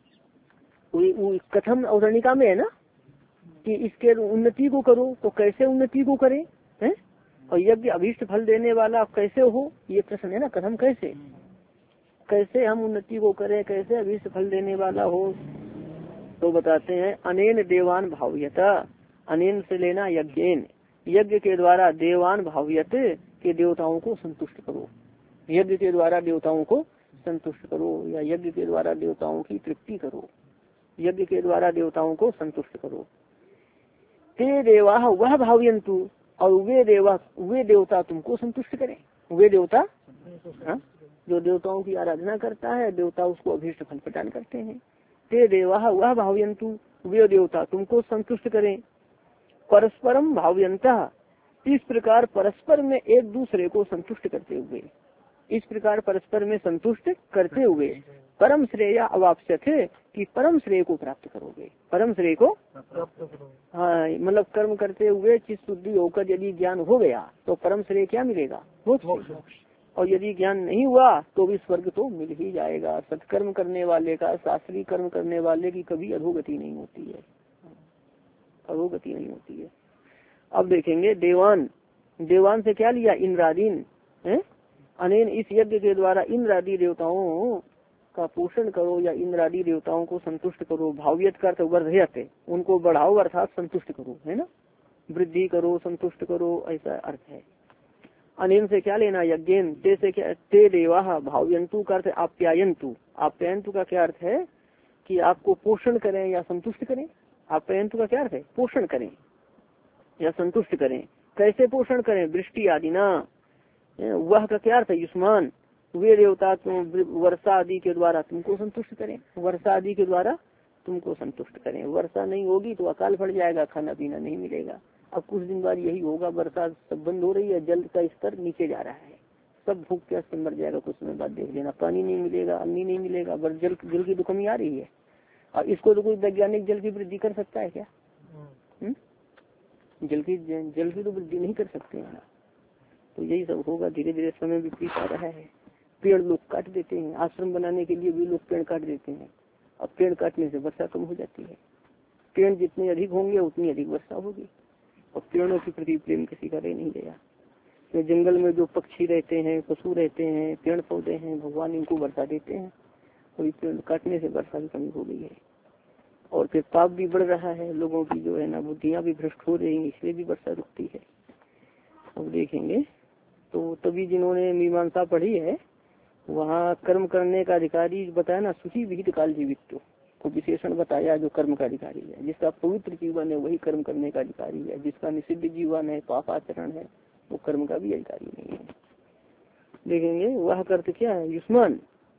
कथम औरणिका में है ना कि इसके उन्नति को करो। तो कैसे उन्नति को करें हैं? और यज्ञ अभीष्ट फल देने वाला कैसे हो, ये प्रश्न है ना। कथम कैसे, कैसे हम उन्नति को करें, कैसे अभीष्ट फल देने वाला हो। तो बताते हैं अनेन देवान भावयत, अनेन से लेना यज्ञेन, यज्ञ के द्वारा देवान भावयत के देवताओं को संतुष्ट करो। यज्ञ के द्वारा देवताओं को संतुष्ट करो, या यज्ञ के द्वारा देवताओं की तृप्ति करो, यज्ञ के द्वारा देवताओं को संतुष्ट करो। ते देवा वह भावयन्तु, और वे देवा वे देवता तुमको संतुष्ट करें। वे देवता हा? जो देवताओं की आराधना करता है, देवता उसको अभीष्ट फल प्रदान करते हैं। ते देवा वह भावयन्तु, वे देवता तुमको संतुष्ट करें। परस्परम भावयन्तः, इस प्रकार परस्पर में एक दूसरे को संतुष्ट करते हुए, इस प्रकार परस्पर में संतुष्ट करते हुए परम श्रेय अवाप्स्यथ, कि परम श्रेय को प्राप्त करोगे। परम श्रेय को हाँ, मतलब कर्म करते हुए चित्त शुद्धि होकर यदि ज्ञान हो गया तो परम श्रेय क्या मिलेगा? मोक्ष। और यदि ज्ञान नहीं हुआ तो भी स्वर्ग तो मिल ही जाएगा। सत्कर्म करने वाले का, शास्त्रीय कर्म करने वाले की कभी अधोगति नहीं होती है, अधोगति नहीं होती है। अब देखेंगे देवान, देवान से क्या लिया? इंद्रादीन है। अनेन इस यज्ञ के द्वारा इंद्रादि देवताओं का पोषण करो, या इंद्रादि देवताओं को संतुष्ट करो। भाव्यत का अर्थ वर्धयत, उनको बढ़ाओ अर्थात संतुष्ट करो, है ना। वृद्धि करो, संतुष्ट करो, ऐसा अर्थ है। अनेन से क्या लेना, यज्ञेन, ते से क्या, ते देवा भावयंतु का अर्थ आप्यायंतु। आप्यायंतु का क्या अर्थ है कि आपको पोषण करें या संतुष्ट करें। आप्यायंतु का क्या अर्थ है, पोषण करें या संतुष्ट करें। कैसे पोषण करें, वृष्टि आदि ना। वह का क्या अर्थ है, युष्मान, वे देवता तुम वर्षा आदि के द्वारा तुमको संतुष्ट करें, वर्षा आदि के द्वारा तुमको संतुष्ट करें। वर्षा नहीं होगी तो अकाल पड़ जाएगा, खाना पीना नहीं मिलेगा। अब कुछ दिन बाद यही होगा, वर्षा सब बंद हो रही है, जल का स्तर नीचे जा रहा है, सब भूख प्यास से मर जाएगा। कुछ समय बाद देख लेना, पानी नहीं मिलेगा, अग्नि नहीं मिलेगा, बस जल जल की तो कमी आ रही है। और इसको तो कोई वैज्ञानिक जल की वृद्धि कर सकता है क्या? हुँ? जल की जल की तो वृद्धि नहीं कर सकते हैं। तो यही सब होगा, धीरे धीरे समय विपरीत आ रहा है। पेड़ लोग काट देते हैं, आश्रम बनाने के लिए भी लोग पेड़ काट देते हैं। अब पेड़ काटने से वर्षा कम हो जाती है। पेड़ जितने अधिक होंगे उतनी अधिक वर्षा होगी। और पेड़ों के प्रति प्रेम किसी का रह नहीं गया। तो जंगल में जो पक्षी रहते हैं, पशु रहते हैं, पेड़ पौधे हैं, भगवान इनको वर्षा देते हैं। तो पेड़ काटने से वर्षा की कमी हो गई है। और फिर पाप भी बढ़ रहा है, लोगों की जो है ना बुद्धियां भी भ्रष्ट हो रही है, इसलिए भी वर्षा रुकती है। अब देखेंगे तो तभी जिन्होंने मीमांसा पढ़ी है वहाँ कर्म करने का अधिकारी बताया ना, सुखी विहित काल जीवित को विशेषण बताया जो कर्म का अधिकारी है। जिसका पवित्र जीवन है वही कर्म करने का अधिकारी है, जिसका निषिद्ध जीवन है, पापाचरण है, वो कर्म का भी अधिकारी नहीं है। देखेंगे वह कर्त क्या है, युष्मान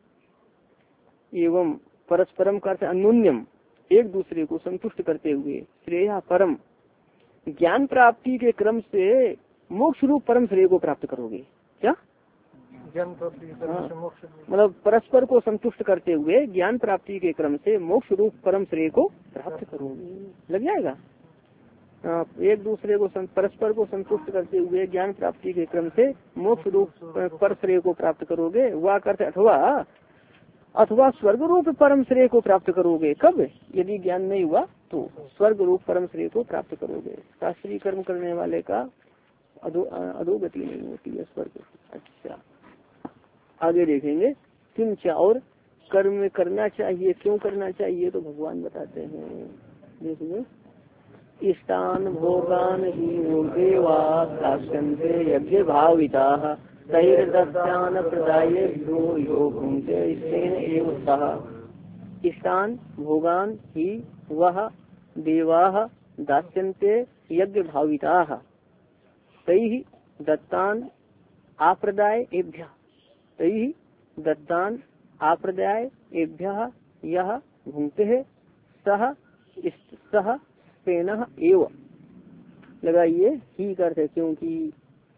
एवं परस्परम का अर्थ अन्योन्यम, एक दूसरे को संतुष्ट करते हुए, श्रेया परम, ज्ञान प्राप्ति के क्रम से मोक्ष रूप परम श्रेय को प्राप्त करोगे। क्या ज्ञान प्राप्ति हाँ। मतलब परस्पर को संतुष्ट करते हुए ज्ञान प्राप्ति के क्रम से मोक्ष रूप परम श्रेय को प्राप्त करोगे। लग जाएगा आ, एक दूसरे को परस्पर को संतुष्ट करते हुए ज्ञान प्राप्ति के क्रम से मोक्ष रूप पर श्रेय को प्राप्त करोगे। वह करते अथवा अथवा स्वर्ग रूप परम श्रेय को प्राप्त करोगे। कब, यदि ज्ञान नहीं हुआ तो स्वर्ग रूप परम श्रेय को प्राप्त करोगे। शास्त्रीय कर्म करने वाले का अधो अधोगति नहीं होती है, स्वर्ग। अच्छा आगे देखेंगे किंच, और कर्म करना चाहिए, क्यों करना चाहिए तो भगवान बताते हैं। देखिए इष्टान भोगान ही देवा दास्यन्ते यज्ञ भाविता तैर्दस्यान प्रदायेभ्यो यो भुंक्ते इष्टेन एव सः। इष्टान भोगान ही वह देवाः दास्यन्ते यज्ञ भाविताः तैः दत्तान आप्रदाय एभ्यः तैः दत्तान आप्रदाय एभ्यः यः भुंक्ते सः सः स्पेनः एव। लगाइए ही करते, क्योंकि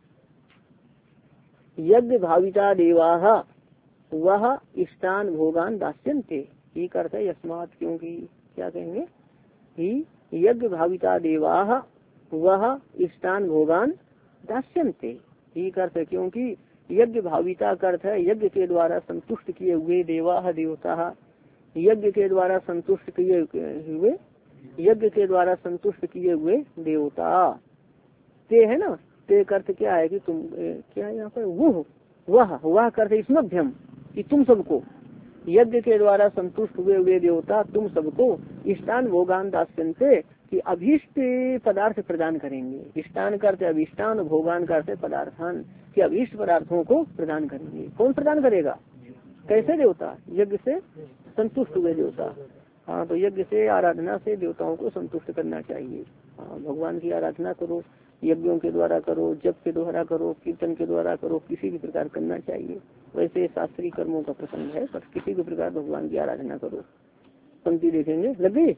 यज्ञ भाविता देवाः वह इष्टान भोगान दास्यन्ते। ही करते यस्मात्, क्योंकि क्या कहेंगे, ही यज्ञ भाविता देवाः वह इष्टान भोगान दास्यन्ते। ही करते क्योंकि यज्ञ भाविता का अर्थ है यज्ञ के द्वारा संतुष्ट किए हुए, देवाः देवता, यज्ञ के द्वारा संतुष्ट किए हुए, यज्ञ के द्वारा संतुष्ट किए हुए देवता। ते है ना, ते अर्थ क्या है कि तुम क्या है यहाँ पर, वो वह वह करते इसमभ्यम कि तुम सबको, यज्ञ के द्वारा संतुष्ट हुए हुए देवता तुम सबको इष्टान भोगान दास्यन्ते कि अभीष्ट पदार्थ प्रदान करेंगे। इष्टान करते अभिष्टान, भोगान करते पदार्थान, कि अभीष्ट पदार्थों को प्रदान करेंगे। कौन प्रदान करेगा, कैसे देवता, यज्ञ से संतुष्ट हुए देवता। हाँ तो यज्ञ से आराधना से देवताओं को संतुष्ट करना चाहिए। हाँ भगवान की आराधना करो, यज्ञों के द्वारा करो, जप के द्वारा करो, कीर्तन के द्वारा करो, किसी भी प्रकार करना चाहिए। वैसे शास्त्रीय कर्मों का प्रसंग है, पर किसी भी प्रकार भगवान की आराधना करो। पंक्ति देखेंगे, लगे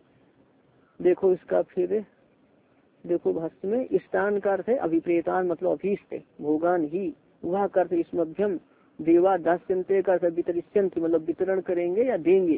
देखो इसका, फिर देखो भाष्य में इष्टान का अर्थ है अभिप्रेतान, मतलब अभीष्ट, भोगान ही वह अर्थ इसमभ्यम, देवा दास्यन्ते का अर्थ वितरिष्यन्ति, मतलब वितरण करेंगे या देंगे।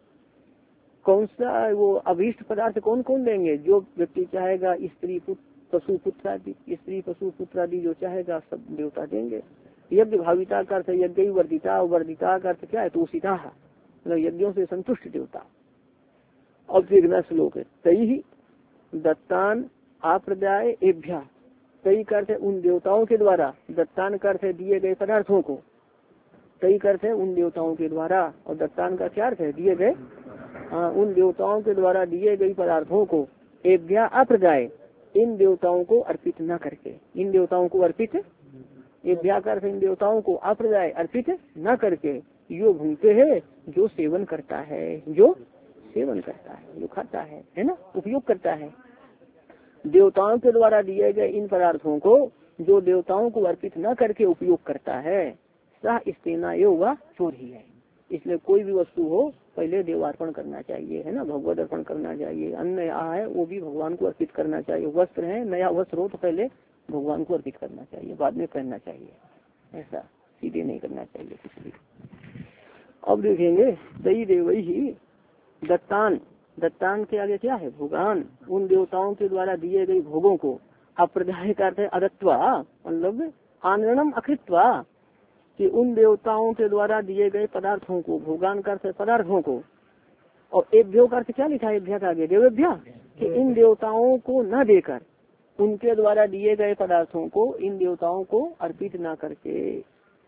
कौन सा वो अभीष्ट पदार्थ कौन कौन देंगे, जो व्यक्ति चाहेगा, स्त्री पशु पुत्र आदि, स्त्री पशु पुत्र आदि जो चाहेगा सब देवता देंगे। यज्ञ भाविता का अर्थ यज्ञ वर्धिता, वर्धिता का अर्थ क्या है, तोषिता, मतलब यज्ञों से संतुष्ट देवता। अब फिर श्लोक है, तई दत्तान आप्रदाय एभ्या, तई करते उन देवताओं के द्वारा, दत्तान करते दिए गए पदार्थों को, तई करते उन देवताओं के द्वारा, और दत्तान का क्या अर्थ है, दिए गए, हाँ उन देवताओं के द्वारा दिए गए पदार्थों को, एभ्या अप्रदाय, इन देवताओं को अर्पित न करके, इन देवताओं को अर्पित एभ्याकार से इन देवताओं को अप्रदाय अर्पित न करके यो भूंगते है जो सेवन करता है, जो सेवन करता है, जो खाता है, है ना, उपयोग करता है। देवताओं के द्वारा दिए गए इन पदार्थों को जो देवताओं को अर्पित न करके उपयोग करता है, सह स्तेना एवं चोर ही है। इसलिए कोई भी वस्तु हो पहले देवार्पण करना चाहिए, है ना, भगवत अर्पण करना चाहिए। अन्न यहाँ है वो भी भगवान को अर्पित करना चाहिए। वस्त्र है, नया वस्त्र हो तो पहले भगवान को अर्पित करना चाहिए, बाद में पहनना चाहिए। ऐसा सीधे नहीं करना चाहिए कुछ भी। अब देखेंगे दई देवई ही दत्तान, दत्तान के आगे क्या है, भोगान, उन देवताओं के द्वारा दिए गए भोगों को अप्रदाय करते अदत्वा, मतलब आनरणम अकृत्वा, कि उन देवताओं के द्वारा दिए गए पदार्थों को, भोगान करते पदार्थों को, और एभ्यो का अर्थ क्या लिखा है, एभ्या का आगे देवेभ्या, कि इन देवताओं को न देकर उनके द्वारा दिए गए पदार्थों को इन देवताओं को अर्पित न करके,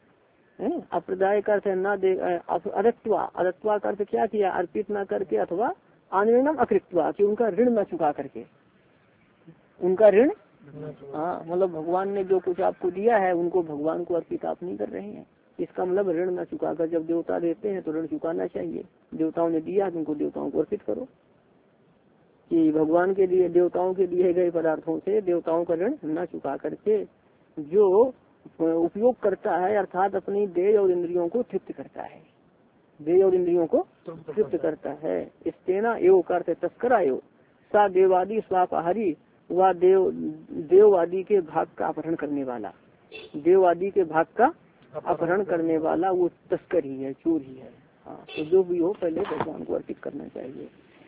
अप्रदाय का अर्थ न दे, अदत्वा, अदत्वा का अर्थ क्या किया, अर्पित न करके, अथवा आनरणम अकृत्वा, कि उनका ऋण न चुका करके, उनका ऋण, हाँ, मतलब भगवान ने जो कुछ आपको दिया है उनको भगवान को अर्पित आप नहीं कर रहे हैं। इसका मतलब ऋण न चुकाकर, जब देवता देते हैं तो ऋण चुकाना चाहिए। देवताओं ने दिया तो उनको देवताओं को अर्पित करो, कि भगवान के लिए देवताओं के दिए गए पदार्थों से देवताओं का ऋण न चुका करके जो उपयोग करता है, अर्थात अपनी देह और इंद्रियों को तृप्त करता है, देह और इंद्रियों को तृप्त करता है। स्तेना एवं करते तस्करा एवं सा देवादि स्वापहारी, वह देव देववादी के भाग का अपहरण करने वाला, देववादी के भाग का अपहरण करने वाला वो तस्कर ही है, चोर ही है। हाँ, तो जो भी हो पहले भगवान को अर्पित करना चाहिए।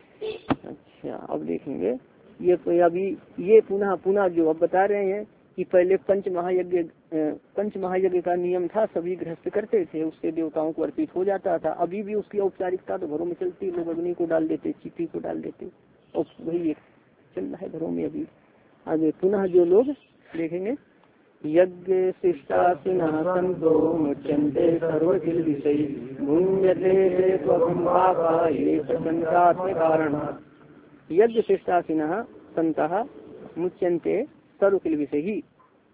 अच्छा, अब देखेंगे ये अभी ये पुनः पुनः जो अब बता रहे हैं कि पहले पंच महायज्ञ पंच महायज्ञ का नियम था, सभी गृहस्थ करते थे, उससे देवताओं को अर्पित हो जाता था। अभी भी उसकी औपचारिकता तो घरों में चलती, लोग अग्नि को डाल देते, चिट्ठी को डाल देते, और वही चल रहा है घरों में अभी। आगे पुनः जो लोग देखेंगे, यज्ञ शिष्टासिनः संतो मुच्यन्ते सर्वकिल विषयी भुञ्जते त्वं पापा ये प्रसन्नात्मकारणात्। यज्ञ शिष्टासिनः संतः मुच्यन्ते सर्वकिल विषयी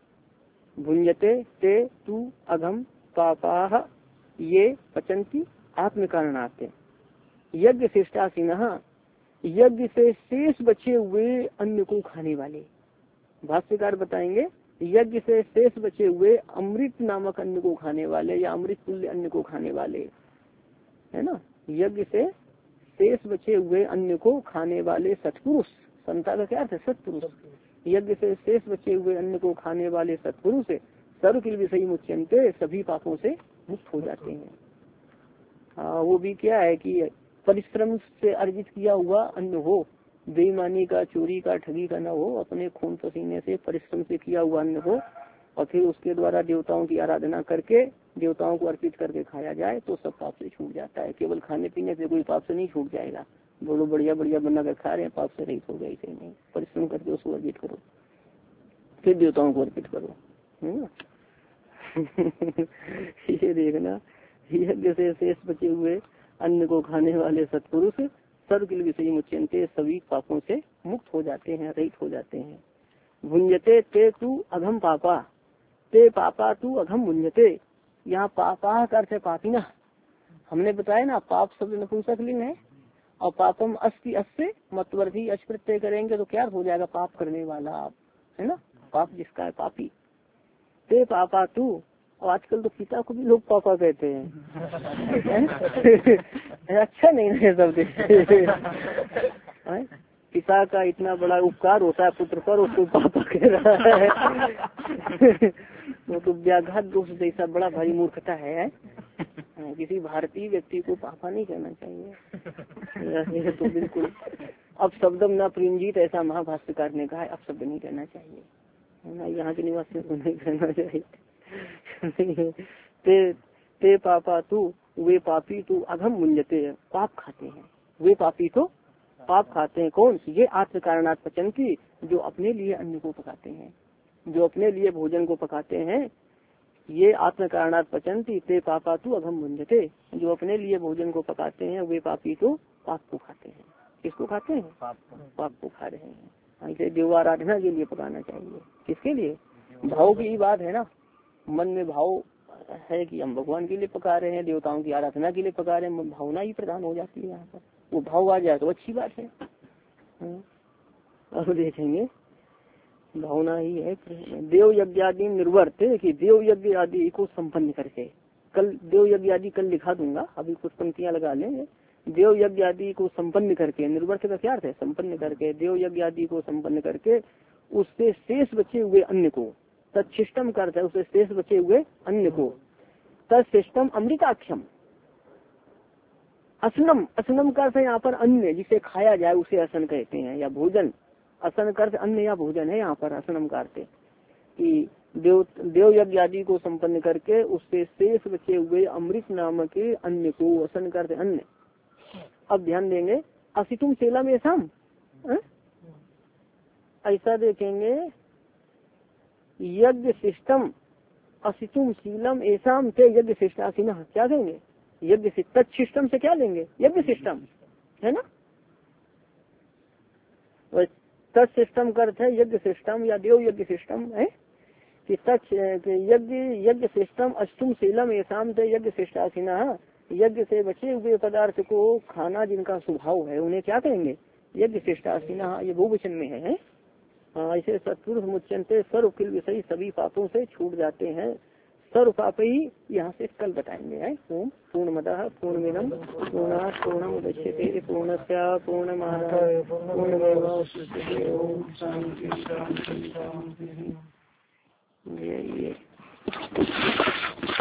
भुञ्जते ते तु अघम पापाः ये पचन्ति आत्मकारणात्। यज्ञ शिष्टासिनः, यज्ञ से शेष बचे हुए अन्न को खाने वाले, भाष्यकार बताएंगे यज्ञ से शेष बचे हुए अमृत नामक अन्न को खाने वाले या अमृत तुल्य अन्न को खाने वाले, है ना, यज्ञ से शेष बचे हुए अन्न को खाने वाले सत्पुरुष, संता का क्या है, सत्पुरुष, यज्ञ से शेष बचे हुए अन्न को खाने वाले सत्पुरुष सर्व किल विषयी मुच्यन्ते, सभी पापों से मुक्त हो जाते हैं। हाँ, वो भी क्या है कि परिश्रम से अर्जित किया हुआ अन्न हो, बेईमानी का, चोरी का, ठगी का न हो, अपने खून पसीने से परिश्रम से किया हुआ अन्न हो, और फिर उसके द्वारा देवताओं की आराधना करके देवताओं को अर्पित करके खाया जाए तो सब पाप से छूट जाता है। केवल खाने पीने से कोई पाप से नहीं छूट जाएगा, बोलो बढ़िया बढ़िया बनाकर खा रहे हैं, पाप से रहित हो गए, इसे नहीं, परिश्रम करके उसको अर्पित करो, फिर देवताओं को अर्पित करो, है ना। ये देखना, यज्ञ से शेष बचे हुए अन्न को खाने वाले सत्पुरुष सर्व किल विषयी मुच्यन्ते, सभी पापों से मुक्त हो जाते हैं, रहित हो जाते हैं। भुंजते ते तू अघम पापा, ते पापा तू अघम भुंजते, यहाँ पापा का अर्थ है पापिना। हमने बताया ना पाप शब्द नपुंसक लिंग है, और पापम अस्ति अस्य मतवर्थी अच प्रत्यय करेंगे तो क्या हो जाएगा, पाप करने वाला आप, है ना, पाप जिसका है पापी। ते पापा तू, और आजकल तो पिता को भी लोग पापा कहते हैं, अच्छा नहीं है शब्द। पिता का इतना बड़ा उपकार होता है पुत्र पर, उसको पापा कह रहा है। वो तो व्याघात दोष जैसा बड़ा भारी मूर्खता है। किसी भारतीय व्यक्ति को पापा नहीं कहना चाहिए, तो बिल्कुल अब शब्दम न प्रिंजित, ऐसा महाभाष्यकार ने कहा है, अब शब्द नहीं कहना चाहिए, है ना, यहाँ के निवासियों को नहीं कहना चाहिए। ते, ते पापा तू, वे पापी तो अघम मुंजते, पाप खाते हैं, वे पापी तो पाप खाते हैं। कौन, ये आत्म कारणात् पचन्ति, जो अपने लिए अन्न को पकाते हैं, जो अपने लिए भोजन को पकाते हैं, ये आत्म कारणात् पचन्ति ते पापा तू अघम मुंजते, जो अपने लिए भोजन को पकाते हैं वे पापी तो पाप को खाते हैं। किसको खाते हैं, पाप को खा रहे हैं। इसे देवाराधना के लिए पकाना चाहिए, किसके लिए, भाव की बात है ना, मन में भाव है कि हम भगवान के लिए पका रहे हैं, देवताओं की आराधना के लिए पका रहे हैं, भावना ही प्रधान हो जाती है यहाँ पर। वो भाव आ जाए तो अच्छी बात है। अब देखेंगे भावना ही है। देव यज्ञ आदि निर्वर्त कि देव यज्ञ आदि को संपन्न करके, कल देव यज्ञ आदि कल लिखा दूंगा, अभी कुछ पंक्तियां लगा लेंगे। देव यज्ञ आदि को संपन्न करके, निर्वर्त का क्या अर्थ है? संपन्न करके, देव यज्ञ आदि को संपन्न करके उससे शेष बचे हुए अन्य को, तत्शिष्टम करता है उससे शेष बचे हुए अन्य को, तत्शिष्टम अमृताक्षम, असनम, असनम का अर्थ है यहाँ पर अन्न जिसे खाया जाए उसे असन कहते हैं, या भोजन। असन का अर्थ अन्न या भोजन है यहाँ पर असनम का अर्थ कि देव देव यज्ञ आदि को संपन्न करके उससे शेष बचे हुए अमृत नामक अन्न को, असन का अर्थ अन्न। अब ध्यान देंगे, असितुम सेलम ऐसाम, ऐसा देखेंगे यज्ञ सिस्टम असितुम शीलम ऐसाम ते यज्ञ शिष्टासीना, क्या कहेंगे? यज्ञ तत्शिष्टम से क्या लेंगे? यज्ञ सिस्टम है ना। तत्सिस्टम का अर्थ है यज्ञ सिस्टम या देव यज्ञ सिस्टम है कि तत् यज्ञ यज्ञ सिस्टम अष्टुम शीलम ऐसाम ते यज्ञ शिष्टासीना, यज्ञ से बचे हुए पदार्थ को खाना जिनका स्वभाव है उन्हें क्या कहेंगे? यज्ञ शिष्टासीना। ये बहुवचन में है, है? हाँ, ऐसे सत्पुरुष मुच्यंते सर्व किल विषय, सभी पापों से छूट जाते हैं। सर्व पाप ही यहाँ से कल बताएंगे। है ओम पूर्णमदः पूर्णमिदं पूर्णात् पूर्णमुदच्यते पूर्णस्य पूर्णमादाय पूर्णमेवावशिष्यते। ओम शांति शांति शांति। ये